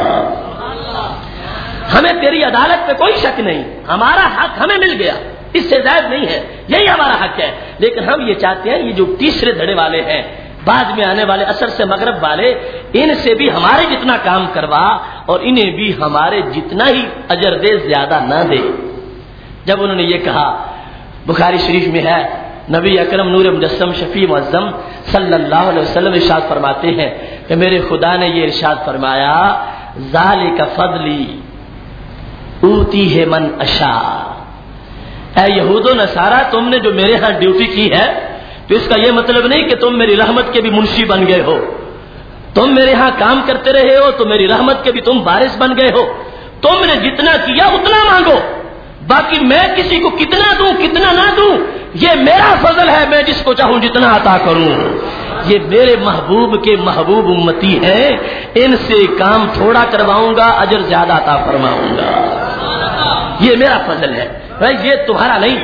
ہمیں تیری عدالت پہ کوئی شک نہیں، ہمارا حق ہمیں مل گیا، اس سے زائد نہیں ہے، یہی ہمارا حق ہے، لیکن ہم یہ چاہتے ہیں یہ جو تیسرے دھڑے والے ہیں، بعد میں آنے والے عصر سے مغرب والے، ان سے بھی ہمارے جتنا کام کروا اور انہیں بھی ہمارے جتنا ہی اجر دے، زیادہ نہ دے۔ جب انہوں نے یہ کہا، بخاری شریف میں ہے، نبی اکرم نور مجسم شفیع معظم صلی اللہ علیہ وسلم ارشاد فرماتے ہیں کہ میرے خدا نے یہ ارشاد فرمایا، ذالک فضلی اوتیہ من اشاء۔ اے یہود و نصارہ، تم نے جو میرے ہاں ڈیوٹی کی ہے تو اس کا یہ مطلب نہیں کہ تم میری رحمت کے بھی منشی بن گئے ہو، تم میرے ہاں کام کرتے رہے ہو تو میری رحمت کے بھی تم وارث بن گئے ہو، تم نے جتنا کیا اتنا مانگو، باقی میں کسی کو کتنا دوں کتنا نہ دوں یہ میرا فضل ہے، میں جس کو چاہوں جتنا عطا کروں۔ یہ میرے محبوب کے محبوب امتی ہیں، ان سے کام تھوڑا کرواؤں گا، اجر زیادہ عطا فرماؤں گا، یہ میرا فضل ہے، یہ تمہارا نہیں۔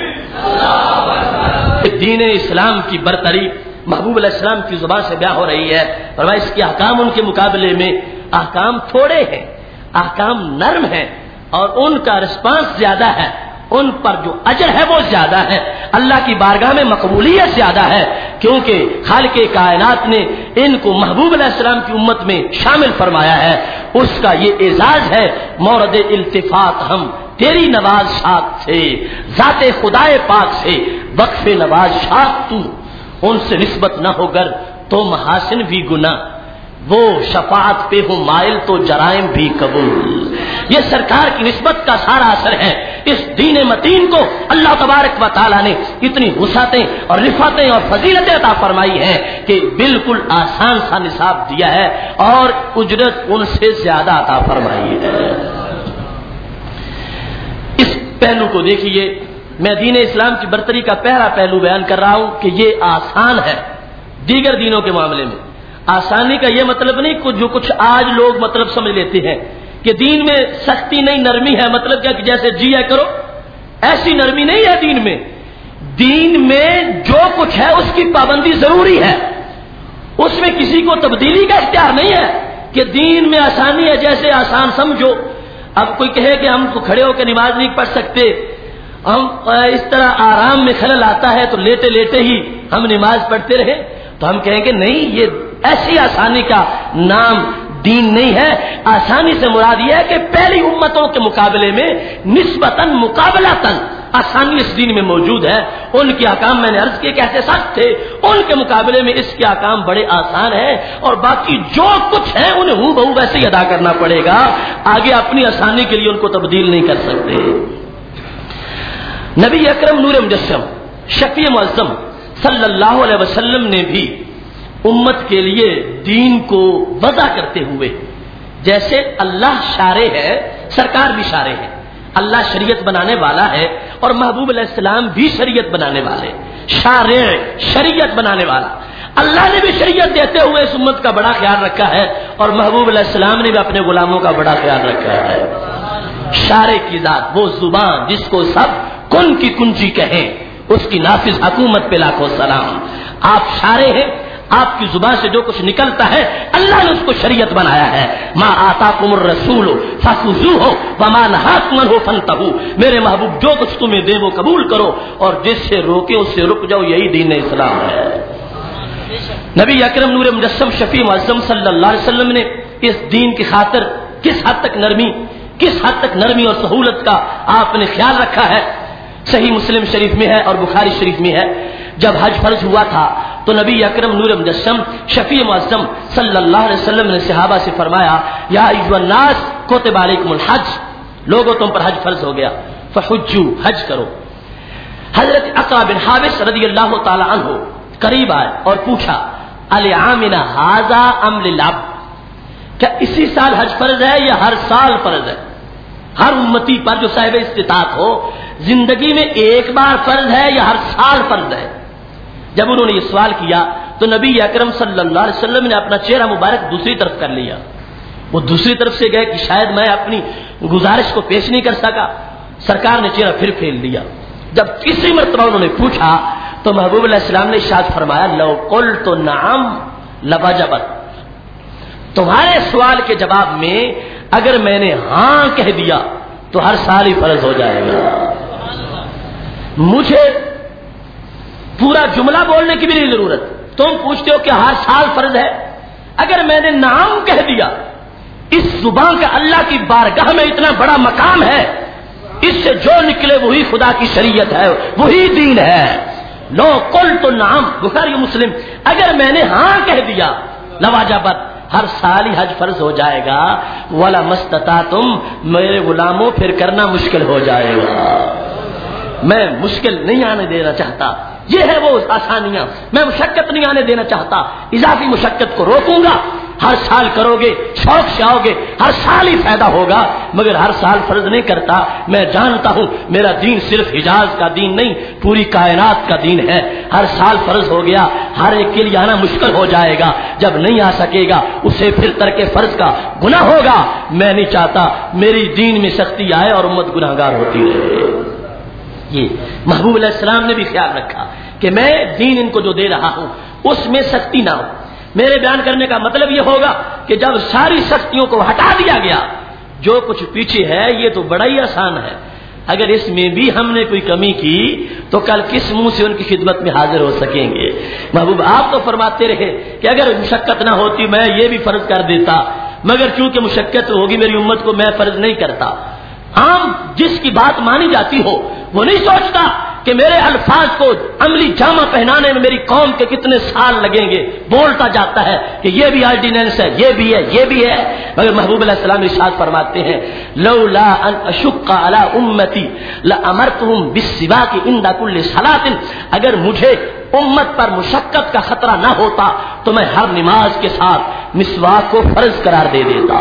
دین اسلام کی برتری محبوب علیہ السلام کی زبان سے بیان ہو رہی ہے، فرمایا اس کے احکام ان کے مقابلے میں احکام تھوڑے ہیں، احکام نرم ہیں اور ان کا رسپانس زیادہ ہے، ان پر جو اجر ہے وہ زیادہ ہے، اللہ کی بارگاہ میں مقبولیت زیادہ ہے، کیونکہ خالق کائنات نے ان کو محبوب علیہ السلام کی امت میں شامل فرمایا ہے، اس کا یہ اعزاز ہے۔ مورد التفات ہم تیری نواز شاخ سے، ذات خدائے پاک سے وقف نواز شاخ تو، ان سے نسبت نہ ہو گر تو محاسن بھی گناہ، وہ شفاعت پہ ہو مائل تو جرائم بھی قبول۔ یہ سرکار کی نسبت کا سارا اثر ہے۔ اس دین متین کو اللہ تبارک و تعالیٰ نے اتنی وسعتیں اور رفعتیں اور فضیلتیں عطا فرمائی ہیں کہ بالکل آسان سا نصاب دیا ہے اور اجرت ان سے زیادہ عطا فرمائی ہے۔ اس پہلو کو دیکھیے، میں دین اسلام کی برتری کا پہلا پہلو بیان کر رہا ہوں کہ یہ آسان ہے دیگر دینوں کے معاملے میں۔ آسانی کا یہ مطلب نہیں جو کچھ آج لوگ مطلب سمجھ لیتے ہیں کہ دین میں سختی نہیں نرمی ہے، مطلب کیا کہ جیسے جیا کرو، ایسی نرمی نہیں ہے دین میں۔ دین میں جو کچھ ہے اس کی پابندی ضروری ہے، اس میں کسی کو تبدیلی کا اختیار نہیں ہے کہ دین میں آسانی ہے جیسے آسان سمجھو۔ اب کوئی کہے کہ ہم تو کھڑے ہو کے نماز نہیں پڑھ سکتے، ہم اس طرح آرام میں خلل آتا ہے تو لیٹے لیٹے ہی ہم نماز پڑھتے رہے، تو ہم کہیں گے نہیں، یہ ایسی آسانی کا نام دین نہیں ہے۔ آسانی سے مراد یہ ہے کہ پہلی امتوں کے مقابلے میں نسبتاً مقابلتاً آسانی اس دین میں موجود ہے۔ ان کے احکام میں نے عرض کیے کیسے سخت تھے، ان کے مقابلے میں اس کے احکام بڑے آسان ہیں، اور باقی جو کچھ ہے انہیں ہو بہو ویسے ہی ادا کرنا پڑے گا، آگے اپنی آسانی کے لیے ان کو تبدیل نہیں کر سکتے۔ نبی اکرم نور مجسم شفیع معظم صلی اللہ علیہ وسلم نے بھی امت کے لیے دین کو وضع کرتے ہوئے، جیسے اللہ شارع ہے سرکار بھی شارع ہے، اللہ شریعت بنانے والا ہے اور محبوب علیہ السلام بھی شریعت بنانے والے، شارع شریعت بنانے والا، اللہ نے بھی شریعت دیتے ہوئے اس امت کا بڑا خیال رکھا ہے اور محبوب علیہ السلام نے بھی اپنے غلاموں کا بڑا خیال رکھا ہے۔ شارع کی ذات، وہ زبان جس کو سب کن کی کنجی کہیں، اس کی نافذ حکومت پہ لاکھوں سلام۔ آپ شارع ہیں، آپ کی زبان سے جو کچھ نکلتا ہے اللہ نے اس کو شریعت بنایا ہے۔ ما آتاکم الرسول فخذوہ وما نہاکم عنہ فانتہوا، میرے محبوب جو کچھ تمہیں دے وہ قبول کرو اور جس سے روکے اس سے رک جاؤ، یہی دین اسلام ہے۔ نبی اکرم نور مجسم شفیع معظم صلی اللہ علیہ وسلم نے اس دین کی خاطر کس حد تک نرمی اور سہولت کا آپ نے خیال رکھا ہے، صحیح مسلم شریف میں ہے اور بخاری شریف میں ہے۔ جب حج فرض ہوا تھا تو نبی اکرم نور مجسم شفیع معظم صلی اللہ علیہ وسلم نے صحابہ سے فرمایا، یا ایھا الناس کتب علیکم الحج، لوگوں تم پر حج فرض ہو گیا، فحجوا، حج کرو۔ حضرت عقبہ بن حابس رضی اللہ تعالی عنہ قریب آئے اور پوچھا، العامنا ھذا ام للعبد، کیا اسی سال حج فرض ہے یا ہر سال فرض ہے؟ ہر امتی پر جو صاحب استطاعت ہو زندگی میں ایک بار فرض ہے یا ہر سال فرض ہے؟ جب انہوں نے یہ سوال کیا تو نبی اکرم صلی اللہ علیہ وسلم نے اپنا چہرہ مبارک دوسری طرف کر لیا وہ دوسری طرف سے گئے کہ شاید میں اپنی گزارش کو پیش نہیں کر سکا. سرکار نے چہرہ پھر پھیر لیا. جب تیسری مرتبہ انہوں نے پوچھا تو محبوب علیہ السلام نے ارشاد فرمایا لو قلت نعم لوجبت. تمہارے سوال کے جواب میں اگر میں نے ہاں کہہ دیا تو ہر سال ہی فرض ہو جائے گا. مجھے پورا جملہ بولنے کی بھی نہیں ضرورت. تم پوچھتے ہو کہ ہر سال فرض ہے. اگر میں نے نعم کہہ دیا, اس زبان کا اللہ کی بارگاہ میں اتنا بڑا مقام ہے, اس سے جو نکلے وہی خدا کی شریعت ہے, وہی دین ہے. لو قلت نعم, بخاری مسلم, اگر میں نے ہاں کہہ دیا لواجبت, ہر سال ہی حج فرض ہو جائے گا. ولا مستطعتم, میرے غلاموں پھر کرنا مشکل ہو جائے گا. میں مشکل نہیں آنے دینا چاہتا. یہ ہے وہ آسانیاں, میں مشقت نہیں آنے دینا چاہتا. اضافی مشقت کو روکوں گا. ہر سال کرو گے, شوق سے آؤ گے, ہر سال ہی فائدہ ہوگا. مگر ہر سال فرض نہیں کرتا. میں جانتا ہوں میرا دین صرف حجاز کا دین نہیں, پوری کائنات کا دین ہے. ہر سال فرض ہو گیا, ہر ایک کے لیے آنا مشکل ہو جائے گا. جب نہیں آ سکے گا اسے پھر ترک فرض کا گناہ ہوگا. میں نہیں چاہتا میری دین میں سختی آئے اور امت گناہگار ہوتی رہے. یہ محبوب علیہ السلام نے بھی خیال رکھا کہ میں دین ان کو جو دے رہا ہوں اس میں سختی نہ ہو. میرے بیان کرنے کا مطلب یہ ہوگا کہ جب ساری سختیوں کو ہٹا دیا گیا, جو کچھ پیچھے ہے یہ تو بڑا ہی آسان ہے. اگر اس میں بھی ہم نے کوئی کمی کی تو کل کس منہ سے ان کی خدمت میں حاضر ہو سکیں گے. محبوب آپ تو فرماتے رہے کہ اگر مشقت نہ ہوتی میں یہ بھی فرض کر دیتا, مگر چونکہ مشقت ہوگی میری امت کو میں فرض نہیں کرتا. عام جس کی بات مانی جاتی ہو وہ نہیں سوچتا کہ میرے الفاظ کو عملی جامہ پہنانے میں میری قوم کے کتنے سال لگیں گے. بولتا جاتا ہے کہ یہ بھی آرڈیننس ہے, یہ بھی ہے, یہ بھی ہے. مگر محبوب علیہ السلام ارشاد فرماتے ہیں لولا ان اشق علی امتی لامرتهم بالسواک عند كل صلاۃ. اگر مجھے امت پر مشقت کا خطرہ نہ ہوتا تو میں ہر نماز کے ساتھ مسواک کو فرض قرار دے دیتا.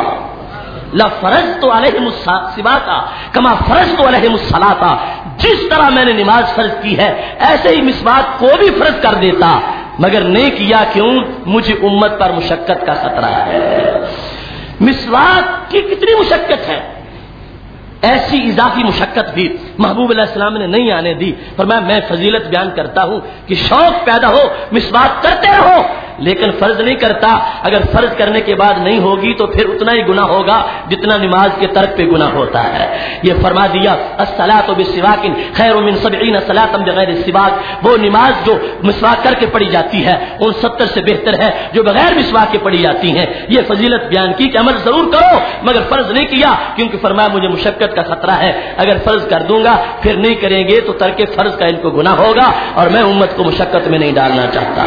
لفرضت علیہم السواک کما فرضت علیہم الصلاۃ. جس طرح میں نے نماز فرض کی ہے ایسے ہی مسواک کو بھی فرض کر دیتا, مگر نہیں کیا. کیوں؟ مجھے امت پر مشقت کا خطرہ ہے. مسواک کی کتنی مشقت ہے, ایسی اضافی مشقت بھی محبوب علیہ السلام نے نہیں آنے دی. فرمایا میں فضیلت بیان کرتا ہوں کہ شوق پیدا ہو, مسواک کرتے رہو, لیکن فرض نہیں کرتا. اگر فرض کرنے کے بعد نہیں ہوگی تو پھر اتنا ہی گناہ ہوگا جتنا نماز کے ترک پہ گناہ ہوتا ہے. یہ فرما دیا الصلاۃ بالسواک خیر من 70 صلاۃ بغیر السواک. وہ نماز جو مسواک کر کے پڑھی جاتی ہے ان 70 سے بہتر ہے جو بغیر مسواک کے پڑھی جاتی ہیں. یہ فضیلت بیان کی کہ عمل ضرور کرو مگر فرض نہیں کیا, کیونکہ فرمایا مجھے مشقت کا خطرہ ہے. اگر فرض کر دوں گا پھر نہیں کریں گے تو ترک فرض کا ان کو گناہ ہوگا, اور میں امت کو مشقت میں نہیں ڈالنا چاہتا.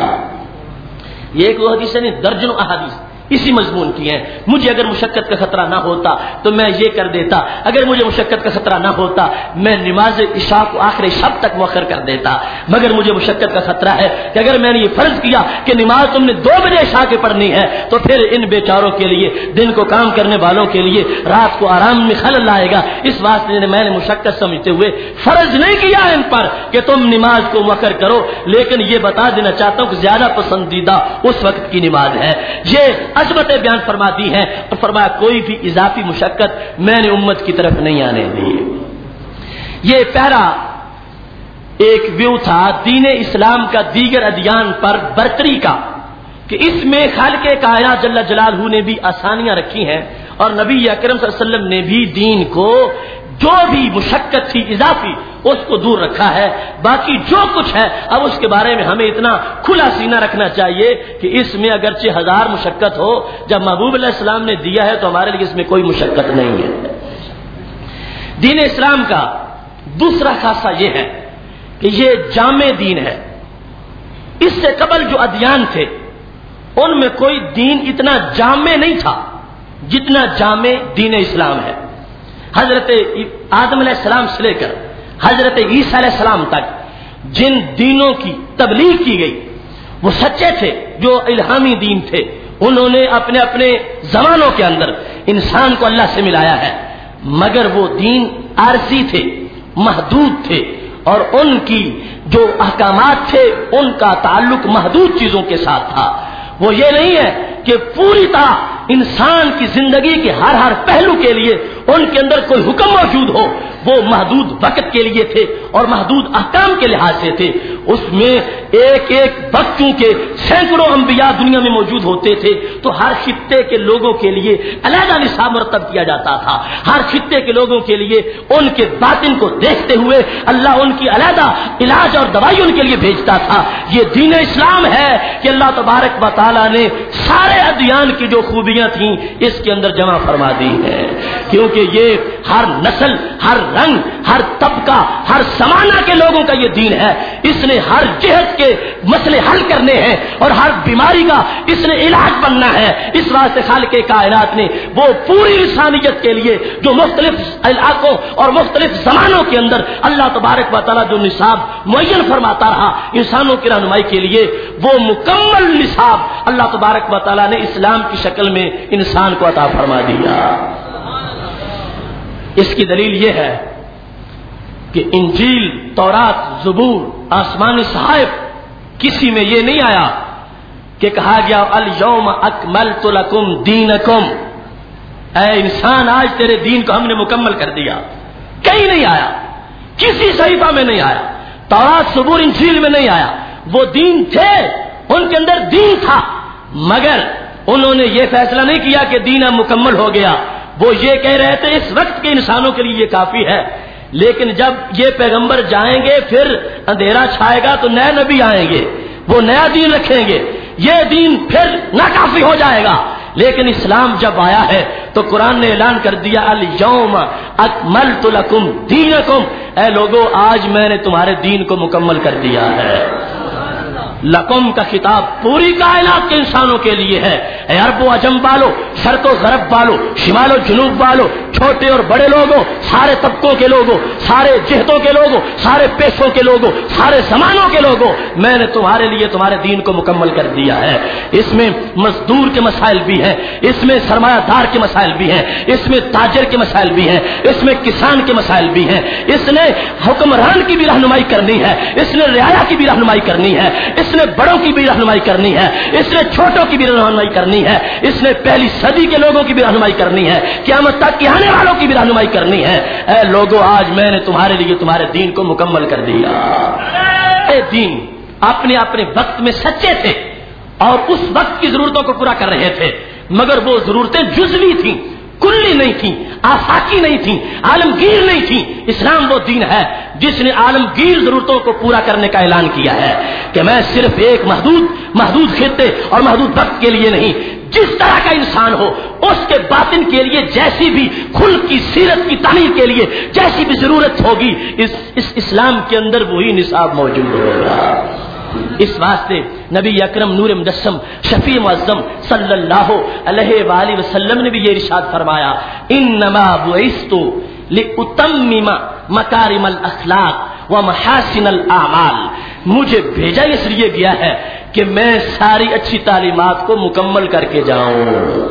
یہ ایک حدیث نہیں, درجنوں احادیث اسی مضمون کی ہیں. مجھے اگر مشقت کا خطرہ نہ ہوتا تو میں یہ کر دیتا. اگر مجھے مشقت کا خطرہ نہ ہوتا میں نماز عشاء کو آخر شب تک مؤخر کر دیتا. مگر مجھے مشقت کا خطرہ ہے کہ اگر میں نے یہ فرض کیا کہ نماز تم نے 2 بجے عشاء کے پڑھنی ہے تو پھر ان بیچاروں کے لیے, دن کو کام کرنے والوں کے لیے رات کو آرام میں خلل لائے گا. اس واسطے میں نے مشقت سمجھتے ہوئے فرض نہیں کیا ان پر کہ تم نماز کو مؤخر کرو. لیکن یہ بتا دینا چاہتا ہوں کہ زیادہ پسندیدہ اس وقت کی نماز ہے. یہ عظمت بیان فرما دی ہے اور فرمایا کوئی بھی اضافی مشقت میں نے امت کی طرف نہیں آنے دی. یہ پہلا ایک ویو تھا دین اسلام کا دیگر ادیان پر برتری کا, کہ اس میں خالق کائنات جل جلالہ نے بھی آسانیاں رکھی ہیں اور نبی اکرم صلی اللہ علیہ وسلم نے بھی دین کو جو بھی مشقت تھی اضافی اس کو دور رکھا ہے. باقی جو کچھ ہے اب اس کے بارے میں ہمیں اتنا کھلا سینہ رکھنا چاہیے کہ اس میں اگرچہ 1000 مشقت ہو, جب محبوب علیہ السلام نے دیا ہے تو ہمارے لیے اس میں کوئی مشقت نہیں ہے. دین اسلام کا دوسرا خاصہ یہ ہے کہ یہ جامع دین ہے. اس سے قبل جو ادیان تھے ان میں کوئی دین اتنا جامع نہیں تھا جتنا جامع دین اسلام ہے. حضرت آدم علیہ السلام سے لے کر حضرت عیسیٰ علیہ السلام تک جن دینوں کی تبلیغ کی گئی وہ سچے تھے, جو الہامی دین تھے. انہوں نے اپنے اپنے زمانوں کے اندر انسان کو اللہ سے ملایا ہے, مگر وہ دین عارضی تھے, محدود تھے, اور ان کی جو احکامات تھے ان کا تعلق محدود چیزوں کے ساتھ تھا. وہ یہ نہیں ہے کہ پوری طرح انسان کی زندگی کے ہر ہر پہلو کے لیے ان کے اندر کوئی حکم موجود ہو، وہ محدود وقت کے لیے تھے اور محدود احکام کے لحاظ سے تھے. اس میں ایک ایک وقت کے سینکڑوں انبیاء دنیا میں موجود ہوتے تھے، تو ہر خطے کے لوگوں کے لیے علیحدہ نصاب مرتب کیا جاتا تھا. ہر خطے کے لوگوں کے لیے ان کے باطن کو دیکھتے ہوئے اللہ ان کی علیحدہ علاج اور دوائی ان کے لیے بھیجتا تھا. یہ دین اسلام ہے کہ اللہ تبارک و تعالیٰ نے سارے ادیان کی جو خوبیاں تھیں اس کے اندر جمع فرما دی ہے، کیونکہ یہ ہر نسل، ہر رنگ، ہر طبقہ، ہر زمانہ کے لوگوں کا یہ دین ہے. اس نے ہر جہت کے مسئلے حل کرنے ہیں اور ہر بیماری کا اس نے علاج بننا ہے. اس واسطے خالق کائنات نے وہ پوری انسانیت کے لیے جو مختلف علاقوں اور مختلف زمانوں کے اندر اللہ تبارک و تعالیٰ جو نصاب معین فرماتا رہا انسانوں کی رہنمائی کے لیے، وہ مکمل نصاب اللہ تبارک و تعالیٰ نے اسلام کی شکل میں انسان کو عطا فرما دیا. اس کی دلیل یہ ہے کہ انجیل، تورات، زبور، آسمانی صحائف کسی میں یہ نہیں آیا کہ کہا گیا الیوم اکملت لکم دینکم، اے انسان آج تیرے دین کو ہم نے مکمل کر دیا. کہیں نہیں آیا، کسی صحیفہ میں نہیں آیا، تورات، زبور، انجیل میں نہیں آیا. وہ دین تھے، ان کے اندر دین تھا، مگر انہوں نے یہ فیصلہ نہیں کیا کہ دین اب مکمل ہو گیا. وہ یہ کہہ رہے تھے اس وقت کے انسانوں کے لیے یہ کافی ہے، لیکن جب یہ پیغمبر جائیں گے پھر اندھیرا چھائے گا تو نئے نبی آئیں گے، وہ نیا دین رکھیں گے، یہ دین پھر ناکافی ہو جائے گا. لیکن اسلام جب آیا ہے تو قرآن نے اعلان کر دیا الیوم اکملت لکم دینکم، اے لوگو آج میں نے تمہارے دین کو مکمل کر دیا ہے. لکم کا خطاب پوری کائنات کے انسانوں کے لیے ہے. اے عرب و عجم والو، شرق و غرب والو، شمال و جنوب والو، چھوٹے اور بڑے لوگوں، سارے طبقوں کے لوگوں، سارے جہتوں کے لوگوں، سارے پیشوں کے لوگوں، سارے زمانوں کے لوگوں، میں نے تمہارے لیے تمہارے دین کو مکمل کر دیا ہے. اس میں مزدور کے مسائل بھی ہیں، اس میں سرمایہ دار کے مسائل بھی ہیں، اس میں تاجر کے مسائل بھی ہیں، اس میں کسان کے مسائل بھی ہیں. اس نے حکمران کی بھی رہنمائی کرنی ہے، اس نے رعایا کی بھی رہنمائی کرنی ہے، اس نے بڑوں کی بھی رہنمائی کرنی ہے، اس نے چھوٹوں کی بھی رہنمائی کرنی ہے، اس نے پہلی صدی کے لوگوں کی بھی رہنمائی کرنی ہے، قیامت تک کے آنے والوں کی بھی رہنمائی کرنی ہے. اے لوگوں آج میں نے تمہارے لیے تمہارے دین کو مکمل کر دیا. اے دین اپنے اپنے وقت میں سچے تھے اور اس وقت کی ضرورتوں کو پورا کر رہے تھے، مگر وہ ضرورتیں جزوی تھیں، کلی نہیں تھی، آفاقی نہیں تھی، عالمگیر نہیں تھی. اسلام وہ دین ہے جس نے عالمگیر ضرورتوں کو پورا کرنے کا اعلان کیا ہے کہ میں صرف ایک محدود خطے اور محدود وقت کے لیے نہیں، جس طرح کا انسان ہو اس کے باطن کے لیے جیسی بھی خلق کی سیرت کی تعمیر کے لیے جیسی بھی ضرورت ہوگی اس اسلام کے اندر وہی نصاب موجود ہوگا. اس واسطے نبی اکرم نور مجسم شفیع معظم صلی اللہ علیہ وآلہ وسلم نے بھی یہ ارشاد فرمایا انما بعثت لاتمم مکارم الاخلاق ومحاسن الاعمال، مجھے بھیجا اس لیے گیا ہے کہ میں ساری اچھی تعلیمات کو مکمل کر کے جاؤں.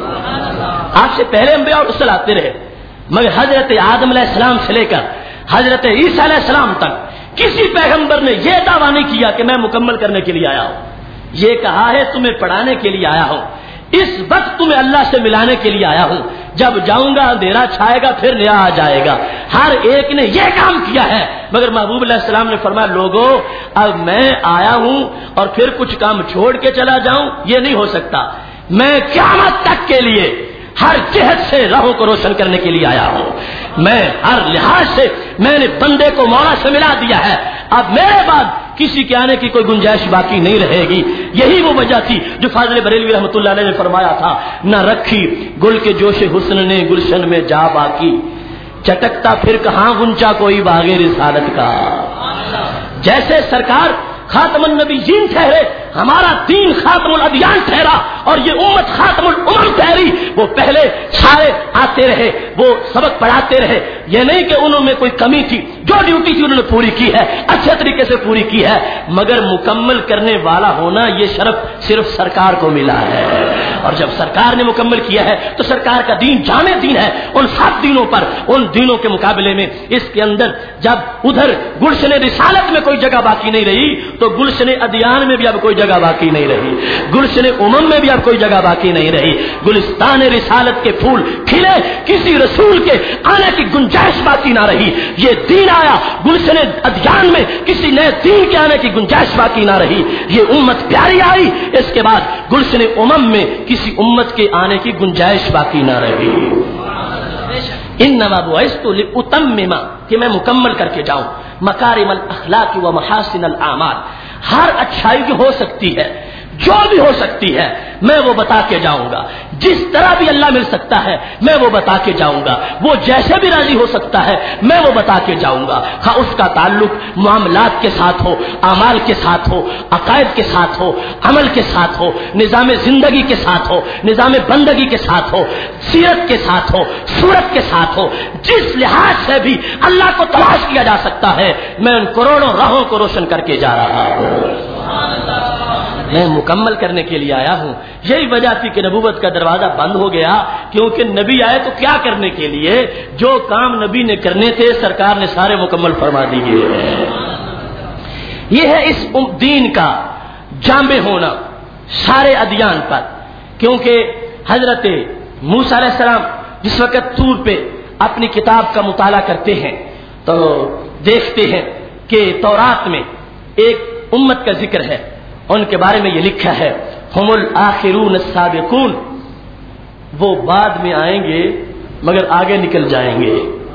آپ سے پہلے انبیاء اور رسل آتے رہے، مگر حضرت آدم علیہ السلام سے لے کر حضرت عیسیٰ علیہ السلام تک کسی پیغمبر نے یہ دعویٰ نہیں کیا کہ میں مکمل کرنے کے لیے آیا ہوں. یہ کہا ہے تمہیں پڑھانے کے لیے آیا ہوں، اس وقت تمہیں اللہ سے ملانے کے لیے آیا ہوں، جب جاؤں گا اندھیرا چھائے گا پھر نیا آ جائے گا. ہر ایک نے یہ کام کیا ہے، مگر محبوب علیہ السلام نے فرمایا لوگوں اب میں آیا ہوں اور پھر کچھ کام چھوڑ کے چلا جاؤں، یہ نہیں ہو سکتا. میں قیامت تک کے لیے ہر جہت سے راہوں کو روشن کرنے کے لیے آیا ہوں. میں ہر لحاظ سے میں نے بندے کو مولا سے ملا دیا ہے، اب میرے بعد کسی کے آنے کی کوئی گنجائش باقی نہیں رہے گی. یہی وہ وجہ تھی جو فاضل بریلوی رحمۃ اللہ علیہ نے فرمایا تھا نہ رکھی گل کے جوش حسن نے گلشن میں جا باقی، چٹکتا پھر کہاں گنچا کوئی باغ رسالت کا. جیسے سرکار خاتم النبیین ٹھہرے، ہمارا دین خاتم الادیان ٹھہرا اور یہ امت خاتم الامم ٹھہری. وہ پہلے سارے آتے رہے، وہ سبق پڑھاتے رہے، یہ نہیں کہ انہوں میں کوئی کمی تھی، جو ڈیوٹی تھی انہوں نے پوری کی ہے، اچھے طریقے سے پوری کی ہے، مگر مکمل کرنے والا ہونا یہ شرف صرف سرکار کو ملا ہے۔ اور جب سرکار نے مکمل کیا ہے تو سرکار کا دین جامع دین ہے ان 7 دینوں پر، ان دینوں کے مقابلے میں اس کے اندر جب ادھر گلشن رسالت میں کوئی جگہ باقی نہیں رہی تو گلشن ادیان میں بھی اب کوئی جگہ باقی نہیں رہی، گلشن امم میں بھی اب کوئی جگہ باقی نہیں رہی۔ گلستان رسالت کے پھول کھلے، کسی رسول کے آنے کی گنجائش باقی نہ رہی۔ یہ دین آیا، گلشن ادیان میں کسی نئے دین کے آنے کی گنجائش باقی نہ رہی۔ یہ امت پیاری آئی، اس کے بعد گلشن امم میں کسی امت کے آنے کی گنجائش باقی نہ رہی۔ انما بعثت لاتمم، کہ میں مکمل کر کے جاؤں مکارم الاخلاق و محاسن الاعمال، ہر اچھائی جو ہو سکتی ہے، جو بھی ہو سکتی ہے میں وہ بتا کے جاؤں گا، جس طرح بھی اللہ مل سکتا ہے میں وہ بتا کے جاؤں گا، وہ جیسے بھی راضی ہو سکتا ہے میں وہ بتا کے جاؤں گا، خواہ اس کا تعلق معاملات کے ساتھ ہو، اعمال کے ساتھ ہو، عقائد کے ساتھ ہو، عمل کے ساتھ ہو، نظام زندگی کے ساتھ ہو، نظام بندگی کے ساتھ ہو، سیرت کے ساتھ ہو، صورت کے ساتھ ہو، جس لحاظ سے بھی اللہ کو تلاش کیا جا سکتا ہے میں ان کروڑوں راہوں کو روشن کر کے جا رہا ہوں۔ میں مکمل کرنے کے لیے آیا ہوں۔ یہی وجہ تھی کہ نبوت کا دروازہ بند ہو گیا، کیونکہ نبی آئے تو کیا کرنے کے لیے؟ جو کام نبی نے کرنے تھے سرکار نے سارے مکمل فرما دیے۔ یہ ہے اس دین کا جامع ہونا سارے ادیان پر، کیونکہ حضرت موسیٰ علیہ السلام جس وقت طور پہ اپنی کتاب کا مطالعہ کرتے ہیں تو دیکھتے ہیں کہ تورات میں ایک امت کا ذکر ہے، ان کے بارے میں یہ لکھا ہے ہم الآخرون السابقون، وہ بعد میں آئیں گے مگر آگے نکل جائیں گے،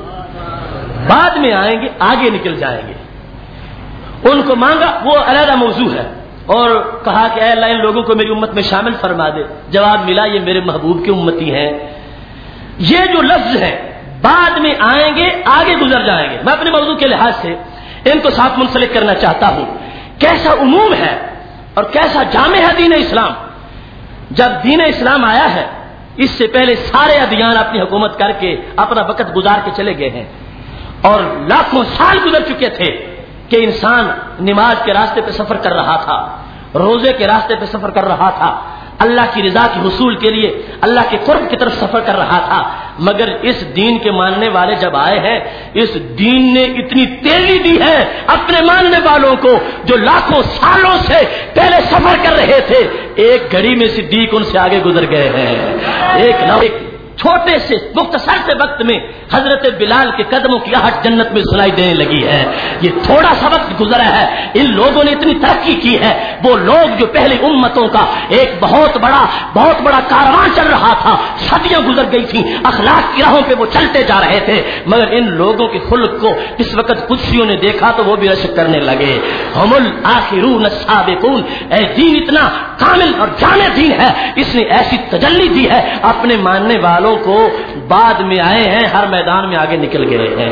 بعد میں آئیں گے آگے نکل جائیں گے۔ ان کو مانگا، وہ علیحدہ موضوع ہے، اور کہا کہ اے اللہ ان لوگوں کو میری امت میں شامل فرما دے۔ جواب ملا یہ میرے محبوب کی امتی ہیں۔ یہ جو لفظ ہے بعد میں آئیں گے آگے گزر جائیں گے، میں اپنے موضوع کے لحاظ سے ان کو ساتھ منسلک کرنا چاہتا ہوں۔ کیسا عموم ہے اور کیسا جامع ہے دین اسلام۔ جب دین اسلام آیا ہے اس سے پہلے سارے ادیان اپنی حکومت کر کے اپنا وقت گزار کے چلے گئے ہیں، اور لاکھوں سال گزر چکے تھے کہ انسان نماز کے راستے پہ سفر کر رہا تھا، روزے کے راستے پہ سفر کر رہا تھا، اللہ کی رضا کے حصول کے لیے اللہ کے قرب کی طرف سفر کر رہا تھا، مگر اس دین کے ماننے والے جب آئے ہیں اس دین نے اتنی تیزی دی ہے اپنے ماننے والوں کو جو لاکھوں سالوں سے پہلے سفر کر رہے تھے، ایک گھڑی میں صدیق ان سے آگے گزر گئے ہیں۔ ایک چھوٹے سے مختصر سے وقت میں حضرت بلال کے قدموں کی آہٹ جنت میں سنائی دینے لگی ہے۔ یہ تھوڑا سا وقت گزرا ہے، ان لوگوں نے اتنی ترقی کی ہے، وہ لوگ جو پہلے امتوں کا ایک بہت بڑا کاروان چل رہا تھا، صدیاں گزر گئی تھیں، اخلاق کی راہوں پہ وہ چلتے جا رہے تھے، مگر ان لوگوں کے خلق کو اس وقت قدسیوں نے دیکھا تو وہ بھی رشک کرنے لگے۔ ہم الآخرون السابقون، اے دین اتنا کامل اور جامع دین ہے، اس نے ایسی تجلی دی ہے اپنے ماننے والوں کو بعد میں آئے ہیں ہر میدان میں آگے نکل گئے ہیں۔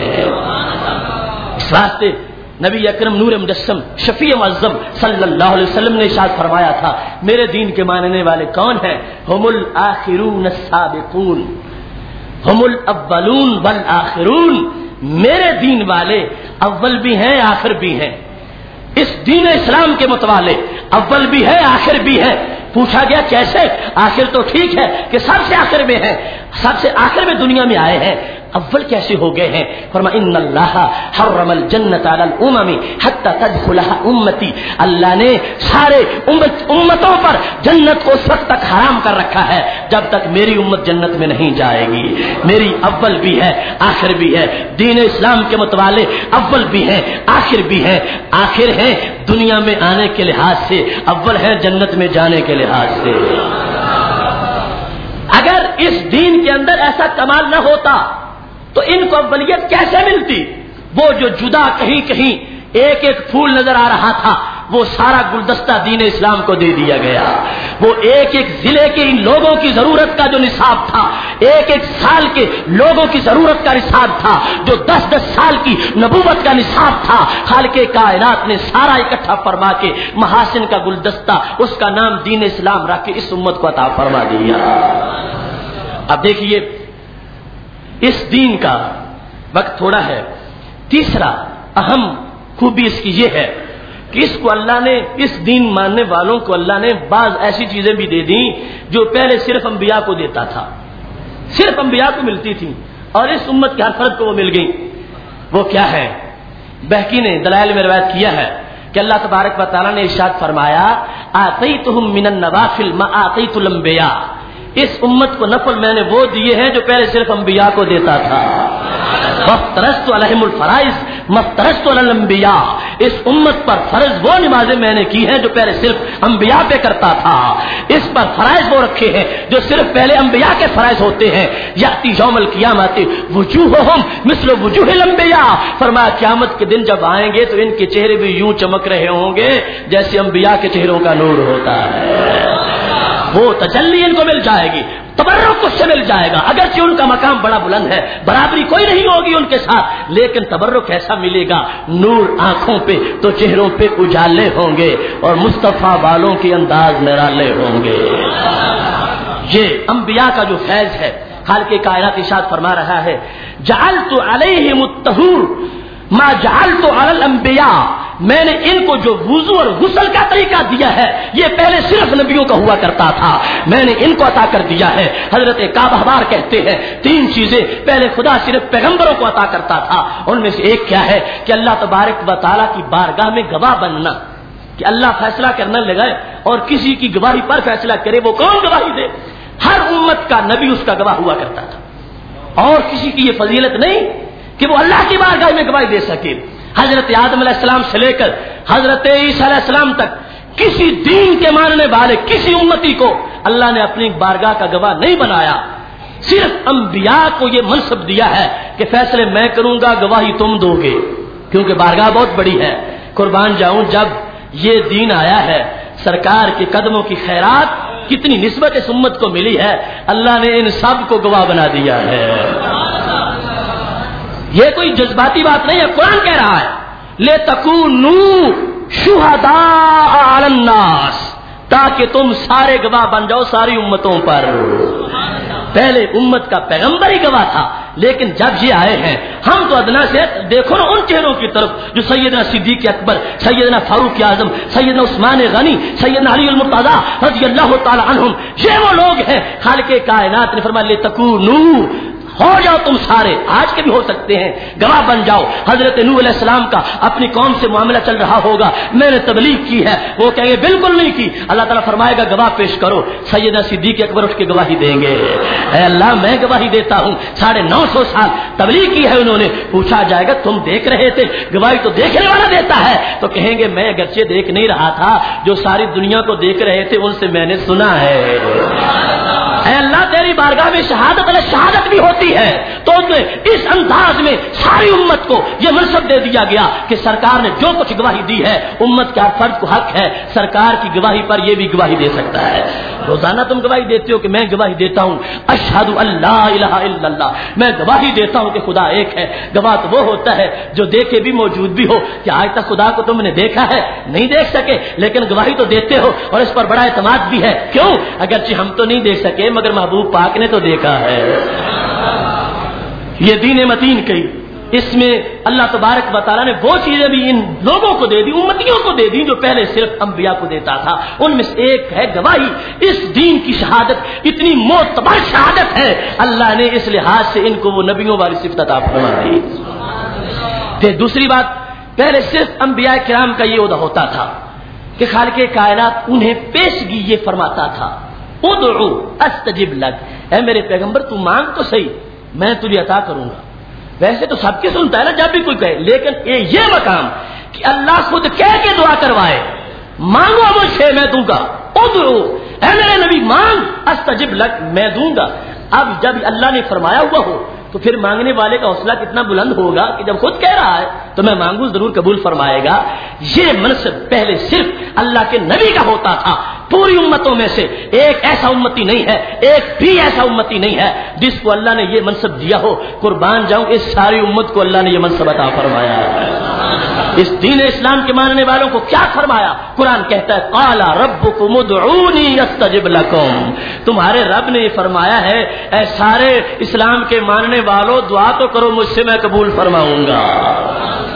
اس واسطے نبی اکرم نور مجسم شفیع معظم صلی اللہ علیہ وسلم نے ارشاد فرمایا تھا میرے دین کے ماننے والے کون ہیں؟ ہم الآخرون السابقون، ہم الاولون والآخرون، میرے دین والے اول بھی ہیں آخر بھی ہیں۔ اس دین اسلام کے متوالے اول بھی ہے آخر بھی ہے۔ پوچھا گیا کیسے؟ آخر تو ٹھیک ہے کہ سب سے آخر میں ہے، سب سے آخر میں دنیا میں آئے ہیں، اول کیسے ہو گئے ہیں؟ فرمایا ان اللہ حرم الجنت علی الامم حتی تدخلها امتی، اللہ نے سارے امتوں پر جنت کو اس وقت تک حرام کر رکھا ہے جب تک میری امت جنت میں نہیں جائے گی۔ میری اول بھی ہے آخر بھی ہے، دین اسلام کے متوالے اول بھی ہیں آخر بھی ہیں، آخر ہیں دنیا میں آنے کے لحاظ سے، اول ہیں جنت میں جانے کے لحاظ سے۔ اگر اس دین کے اندر ایسا کمال نہ ہوتا تو ان کو اولیت کیسے ملتی؟ وہ جو جدا کہیں کہیں ایک ایک پھول نظر آ رہا تھا وہ سارا گلدستہ دین اسلام کو دے دیا گیا۔ وہ ایک ایک ضلع کے ان لوگوں کی ضرورت کا جو نصاب تھا، ایک ایک سال کے لوگوں کی ضرورت کا نصاب تھا، جو 10-10 سال کی نبوت کا نصاب تھا، خالق کائنات نے سارا اکٹھا فرما کے محاسن کا گلدستہ اس کا نام دین اسلام رکھ کے اس امت کو عطا فرما دیا۔ اب دیکھیے اس دین کا وقت تھوڑا ہے۔ تیسرا اہم خوبی اس کی یہ ہے کہ اس کو اللہ نے، اس دین ماننے والوں کو اللہ نے بعض ایسی چیزیں بھی دے دیں جو پہلے صرف انبیاء کو دیتا تھا، صرف انبیاء کو ملتی تھی، اور اس امت کے ہر فرد کو وہ مل گئی۔ وہ کیا ہے؟ بہقی نے دلائل میں روایت کیا ہے کہ اللہ تبارک و تعالیٰ نے ارشاد فرمایا آتیتہم من النوافل ما آتیت الانبیاء، اس امت کو نفل میں نے وہ دیے ہیں جو پہلے صرف انبیاء کو دیتا تھا۔ وَافْتَرَضْتُ عَلَيْهِمُ الْفَرَائِضَ مَا افْتَرَضْتُ عَلَى الْأَنبِيَاء، اس امت پر فرض وہ نمازیں میں نے کی ہیں جو پہلے صرف انبیاء پہ کرتا تھا، اس پر فرائض وہ رکھے ہیں جو صرف پہلے انبیاء کے فرائض ہوتے ہیں۔ یاتی یوم القیامت وجوہہم مثل وجوہ الانبیاء، فرمایا قیامت کے دن جب آئیں گے تو ان کے چہرے بھی یوں چمک رہے ہوں گے جیسے انبیاء کے چہروں کا نور ہوتا ہے۔ وہ تجلی ان کو مل جائے گی، تبرک اس سے مل جائے گا، اگرچہ ان کا مقام بڑا بلند ہے، برابری کوئی نہیں ہوگی ان کے ساتھ، لیکن تبرک ایسا ملے گا، نور آنکھوں پہ تو چہروں پہ اجالے ہوں گے اور مصطفیٰ والوں کے انداز نرالے ہوں گے۔ یہ انبیاء کا جو فیض ہے، خالق کائنات ارشاد فرما رہا ہے جعلت علیہم الطہور ما جعلت علی الانبیاء، میں نے ان کو جو وضو اور غسل کا طریقہ دیا ہے یہ پہلے صرف نبیوں کا ہوا کرتا تھا، میں نے ان کو عطا کر دیا ہے۔ حضرت کعب احبار کہتے ہیں 3 چیزیں پہلے خدا صرف پیغمبروں کو عطا کرتا تھا، ان میں سے ایک کیا ہے کہ اللہ تبارک و تعالیٰ کی بارگاہ میں گواہ بننا، کہ اللہ فیصلہ کرنے لگے اور کسی کی گواہی پر فیصلہ کرے، وہ کون گواہی دے؟ ہر امت کا نبی اس کا گواہ ہوا کرتا تھا، اور کسی کی یہ فضیلت نہیں کہ وہ اللہ کی بارگاہ میں گواہی دے سکے۔ حضرت آدم علیہ السلام سے لے کر حضرت عیسیٰ علیہ السلام تک کسی دین کے ماننے والے کسی امتی کو اللہ نے اپنی بارگاہ کا گواہ نہیں بنایا، صرف انبیاء کو یہ منصب دیا ہے کہ فیصلے میں کروں گا، گواہی تم دو گے، کیونکہ بارگاہ بہت بڑی ہے۔ قربان جاؤں، جب یہ دین آیا ہے، سرکار کے قدموں کی خیرات کتنی نسبت اس امت کو ملی ہے، اللہ نے ان سب کو گواہ بنا دیا ہے۔ یہ کوئی جذباتی بات نہیں ہے، قرآن کہہ رہا ہے لِتَكُونُوا شُهَدَاءَ عَلَى النَّاسِ، تاکہ تم سارے گواہ بن جاؤ ساری امتوں پر۔ پہلے امت کا پیغمبر ہی گواہ تھا، لیکن جب یہ آئے ہیں ہم تو ادنا سے دیکھو نا ان چہروں کی طرف جو سیدنا صدیق اکبر، سیدنا فاروق اعظم، سیدنا عثمان غنی، سیدنا علی المرتضی رضی اللہ تعالی عنہم، یہ وہ لوگ ہیں خالق کائنات نے فرمایا لِتَكُونُوا، ہو جاؤ تم سارے، آج کے بھی ہو سکتے ہیں، گواہ بن جاؤ۔ حضرت نوح علیہ السلام کا اپنی قوم سے معاملہ چل رہا ہوگا، میں نے تبلیغ کی ہے، وہ کہیں گے بالکل نہیں کی، اللہ تعالیٰ فرمائے گا گواہ پیش کرو، سیدنا صدیق اکبر اٹھ کے گواہی دیں گے، اے اللہ میں گواہی دیتا ہوں 950 سال تبلیغ کی ہے انہوں نے۔ پوچھا جائے گا تم دیکھ رہے تھے؟ گواہی تو دیکھنے والا دیتا ہے، تو کہیں گے میں اگرچہ دیکھ نہیں رہا تھا، جو ساری دنیا کو دیکھ رہے تھے ان سے میں نے سنا ہے۔ اے اللہ تیری بارگاہ میں شہادت علیہ شہادت بھی ہوتی ہے، تو اس انداز میں ساری امت کو یہ منصب دے دیا گیا کہ سرکار نے جو کچھ گواہی دی ہے، امت کے ہر فرد کو حق ہے سرکار کی گواہی پر یہ بھی گواہی دے سکتا ہے۔ روزانہ تم گواہی دیتے ہو کہ میں گواہی دیتا ہوں اشہد ان لا الہ الا اللہ، میں گواہی دیتا ہوں کہ خدا ایک ہے۔ گواہ تو وہ ہوتا ہے جو دیکھے بھی موجود بھی ہو، کہ آج تک خدا کو تم نے دیکھا ہے؟ نہیں دیکھ سکے، لیکن گواہی تو دیتے ہو اور اس پر بڑا اعتماد بھی ہے۔ کیوں؟ اگرچہ ہم تو نہیں دیکھ سکے مگر محبوب پاک نے تو دیکھا ہے۔ یہ دین متین کی، اس میں اللہ تبارک و تعالیٰ نے وہ چیزیں بھی ان لوگوں کو دے دی، امتیوں کو دے دی جو پہلے صرف انبیاء کو دیتا تھا۔ ان میں سے ایک ہے گواہی، اس دین کی شہادت اتنی معتبر شہادت ہے، اللہ نے اس لحاظ سے ان کو وہ نبیوں والی صفت عطا فرما دی۔ پھر دوسری بات، پہلے صرف انبیاء کرام کا یہ عہدہ ہوتا تھا کہ خالق کائنات انہیں پیشگی یہ فرماتا تھا ادعو استجب لک، اے میرے پیغمبر تو مانگ تو صحیح، میں تجھے عطا کروں گا۔ ویسے تو سب کی سنتا ہے نا جب بھی کوئی کہے، لیکن یہ مقام کہ اللہ خود کہہ کے دعا کروائے، مانگو مجھ سے میں دوں گا، ادعو اے میرے نبی مانگ استجب لک میں دوں گا۔ اب جب اللہ نے فرمایا ہوا ہو تو پھر مانگنے والے کا حوصلہ کتنا بلند ہوگا کہ جب خود کہہ رہا ہے تو میں مانگوں ضرور قبول فرمائے گا۔ یہ منصب پہلے صرف اللہ کے نبی کا ہوتا تھا، پوری امتوں میں سے ایک ایسا امتی نہیں ہے، ایک بھی ایسا امتی نہیں ہے جس کو اللہ نے یہ منصب دیا ہو۔ قربان جاؤں اس ساری امت کو اللہ نے یہ منصب عطا فرمایا ہے۔ اس دین اسلام کے ماننے والوں کو کیا فرمایا؟ قرآن کہتا ہے قال ربکم ادعونی استجب لکم، تمہارے رب نے فرمایا ہے اے سارے اسلام کے ماننے والوں دعا تو کرو مجھ سے میں قبول فرماؤں گا۔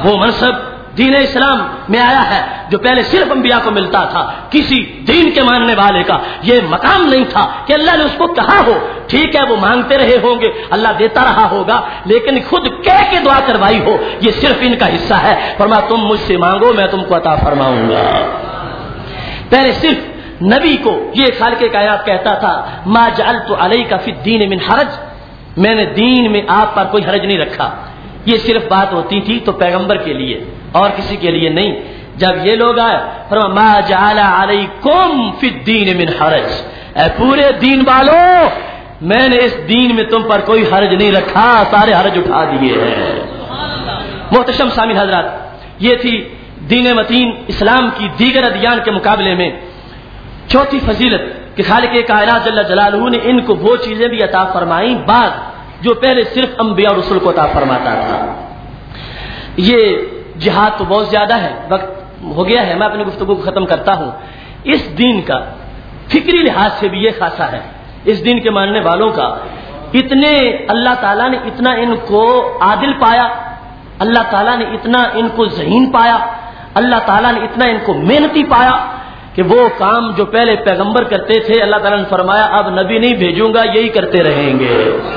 وہ منصب دین اسلام میں آیا ہے جو پہلے صرف انبیاء کو ملتا تھا، کسی دین کے ماننے والے کا یہ مقام نہیں تھا کہ اللہ نے اس کو کہا ہو. ٹھیک ہے وہ مانگتے رہے ہوں گے، اللہ دیتا رہا ہوگا، لیکن خود کہہ کے دعا کروائی ہو یہ صرف ان کا حصہ ہے. فرمایا تم مجھ سے مانگو میں تم کو عطا فرماؤں گا. پہلے صرف نبی کو یہ خالق کائنات کہتا تھا ما جعلت علیک فی الدین من حرج، میں نے دین میں آپ پر کوئی حرج نہیں رکھا. یہ صرف بات ہوتی تھی تو پیغمبر کے لیے اور کسی کے لیے نہیں. جب یہ لوگ آئے فرمایا ما جعل علیکم فی الدین من حرج، اے پورے دین والوں میں نے اس دین میں تم پر کوئی حرج نہیں رکھا، سارے حرج اٹھا دیے ہیں. محتشم سامعین حضرات، یہ تھی دین متین اسلام کی دیگر ادیان کے مقابلے میں چوتھی فضیلت کہ خالق کائنات جل جلالہ نے ان کو وہ چیزیں بھی عطا فرمائیں بعد جو پہلے صرف انبیاء اور رسول کو عطا فرماتا تھا. یہ جہاد تو بہت زیادہ ہے، وقت ہو گیا ہے، میں اپنی گفتگو کو ختم کرتا ہوں. اس دین کا فکری لحاظ سے بھی یہ خاصہ ہے، اس دین کے ماننے والوں کا اتنے اللہ تعالیٰ نے اتنا ان کو عادل پایا، اللہ تعالیٰ نے اتنا ان کو ذہین پایا، اللہ تعالیٰ نے اتنا ان کو محنتی پایا کہ وہ کام جو پہلے پیغمبر کرتے تھے اللہ تعالیٰ نے فرمایا اب نبی نہیں بھیجوں گا، یہی کرتے رہیں گے.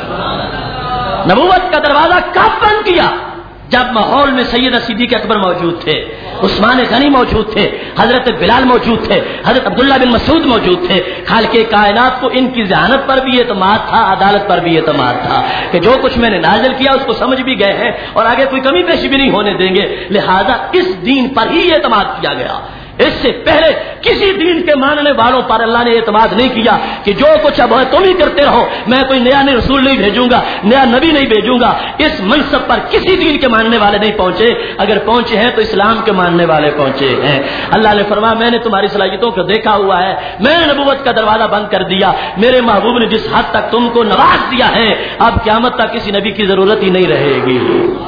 نبوت کا دروازہ کب بند کیا؟ جب ماحول میں سیدہ صدیق اکبر موجود تھے، عثمان غنی موجود تھے، حضرت بلال موجود تھے، حضرت عبداللہ بن مسعود موجود تھے. خالق کائنات کو ان کی ذہانت پر بھی اعتماد تھا، عدالت پر بھی اعتماد تھا کہ جو کچھ میں نے نازل کیا اس کو سمجھ بھی گئے ہیں اور آگے کوئی کمی پیشی بھی نہیں ہونے دیں گے، لہذا اس دین پر ہی اعتماد کیا گیا. اس سے پہلے کسی دین کے ماننے والوں پر اللہ نے اعتماد نہیں کیا کہ جو کچھ اب ہے تم ہی کرتے رہو، میں کوئی نیا رسول نہیں بھیجوں گا، نیا نبی نہیں بھیجوں گا. اس منصب پر کسی دین کے ماننے والے نہیں پہنچے، اگر پہنچے ہیں تو اسلام کے ماننے والے پہنچے ہیں. اللہ نے فرمایا میں نے تمہاری صلاحیتوں کو دیکھا ہوا ہے، میں نے نبوت کا دروازہ بند کر دیا، میرے محبوب نے جس حد تک تم کو نواز دیا ہے اب قیامت تک کسی نبی کی ضرورت ہی نہیں رہے گی.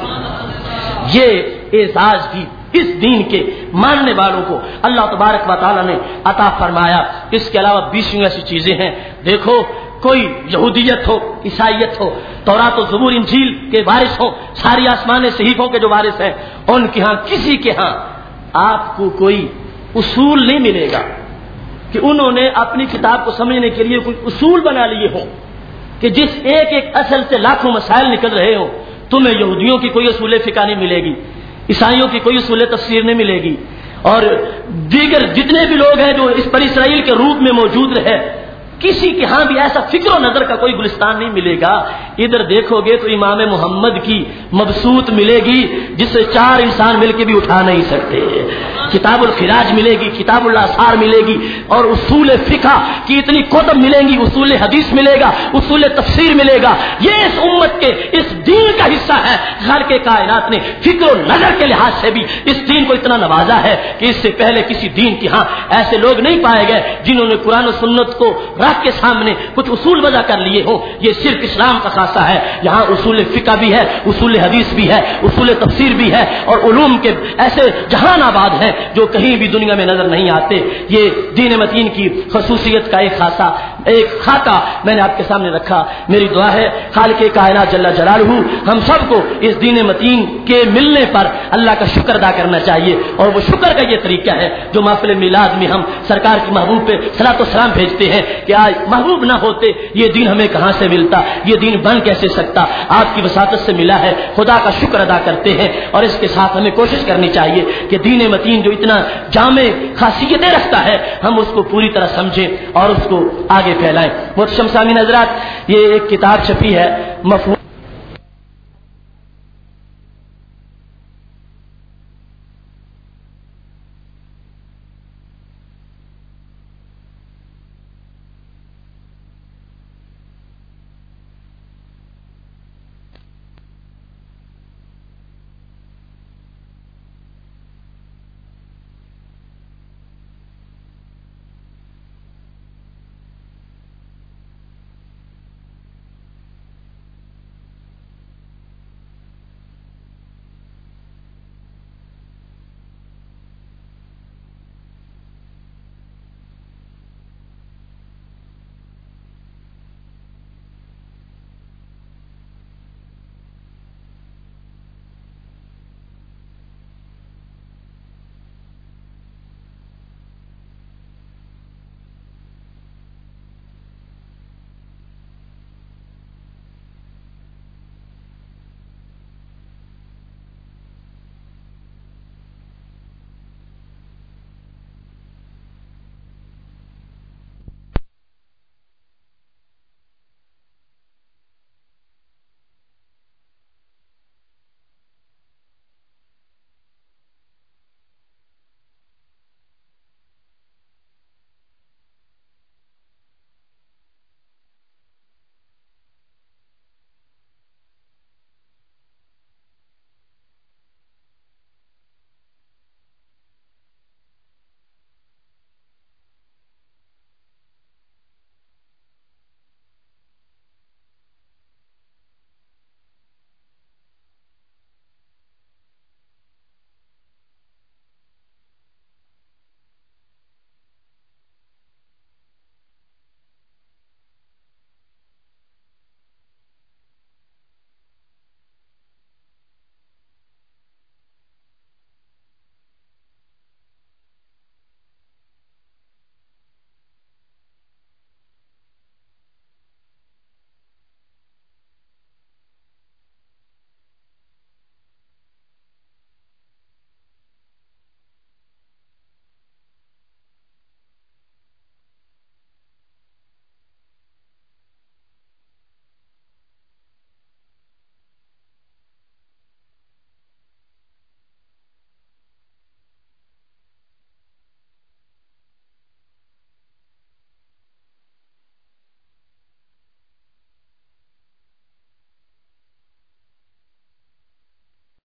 یہ اعزاز بھی اس دین کے ماننے والوں کو اللہ تبارک و تعالی نے عطا فرمایا. اس کے علاوہ 20 ایسی چیزیں ہیں. دیکھو کوئی یہودیت ہو، عیسائیت ہو، تورات و زبور انجیل کے وارث ہو، ساری آسمانی صحیفوں کے جو وارث ہیں، ان کے ہاں کسی کے ہاں آپ کو کوئی اصول نہیں ملے گا کہ انہوں نے اپنی کتاب کو سمجھنے کے لیے کوئی اصول بنا لیے ہوں کہ جس ایک ایک اصل سے لاکھوں مسائل نکل رہے ہوں. تمہیں یہودیوں کی کوئی اصول فقہ نہیں ملے گی، عیسائیوں کی کوئی اصول تفسیر نہیں ملے گی، اور دیگر جتنے بھی لوگ ہیں جو اس پر اسرائیل کے روپ میں موجود رہے کسی کے ہاں بھی ایسا فکر و نظر کا کوئی گلستان نہیں ملے گا. ادھر دیکھو گے تو امام محمد کی مبسوط ملے گی جسے 4 انسان مل کے بھی اٹھا نہیں سکتے. کتاب الخراج ملے گی، کتاب الاثار ملے گی، اور اصول فقہ کی اتنی کتب ملیں گی، اصول حدیث ملے گا، اصول تفسیر ملے گا. یہ اس امت کے اس دین کا حصہ ہے. خالق کائنات نے فکر و نظر کے لحاظ سے بھی اس دین کو اتنا نوازا ہے کہ اس سے پہلے کسی دین کے ہاں ایسے لوگ نہیں پائے گئے جنہوں نے قرآن و سنت کو رکھ کے سامنے کچھ اصول وضع کر لیے ہوں. یہ صرف اسلام کا خاصہ ہے. یہاں اصول فقہ بھی ہے، اصول حدیث بھی ہے، اصول تفسیر بھی ہے، اور علوم کے ایسے جہان آباد ہیں جو کہیں بھی دنیا میں نظر نہیں آتے. یہ دین متین کی خصوصیت کا ایک خاکہ میں نے آپ کے سامنے رکھا. میری دعا ہے خالق کائنات جل جلالہ ہم سب کو اس دین متین کے ملنے پر اللہ کا شکر ادا کرنا چاہیے، اور وہ شکر کا یہ طریقہ ہے جو محفل میلاد میں ہم سرکار کی محبوب پہ صلاۃ و سلام بھیجتے ہیں کہ آج محبوب نہ ہوتے یہ دین ہمیں کہاں سے ملتا، یہ دین بن کیسے سکتا، آپ کی وساطت سے ملا ہے. خدا کا شکر ادا کرتے ہیں، اور اس کے ساتھ ہمیں کوشش کرنی چاہیے کہ دین متین جو اتنا جامع خاصیتیں رکھتا ہے ہم اس کو پوری طرح سمجھیں اور اس کو آگے پھیلائیں. محترم سامعین حضرات، یہ ایک کتاب چھپی ہے مفہوم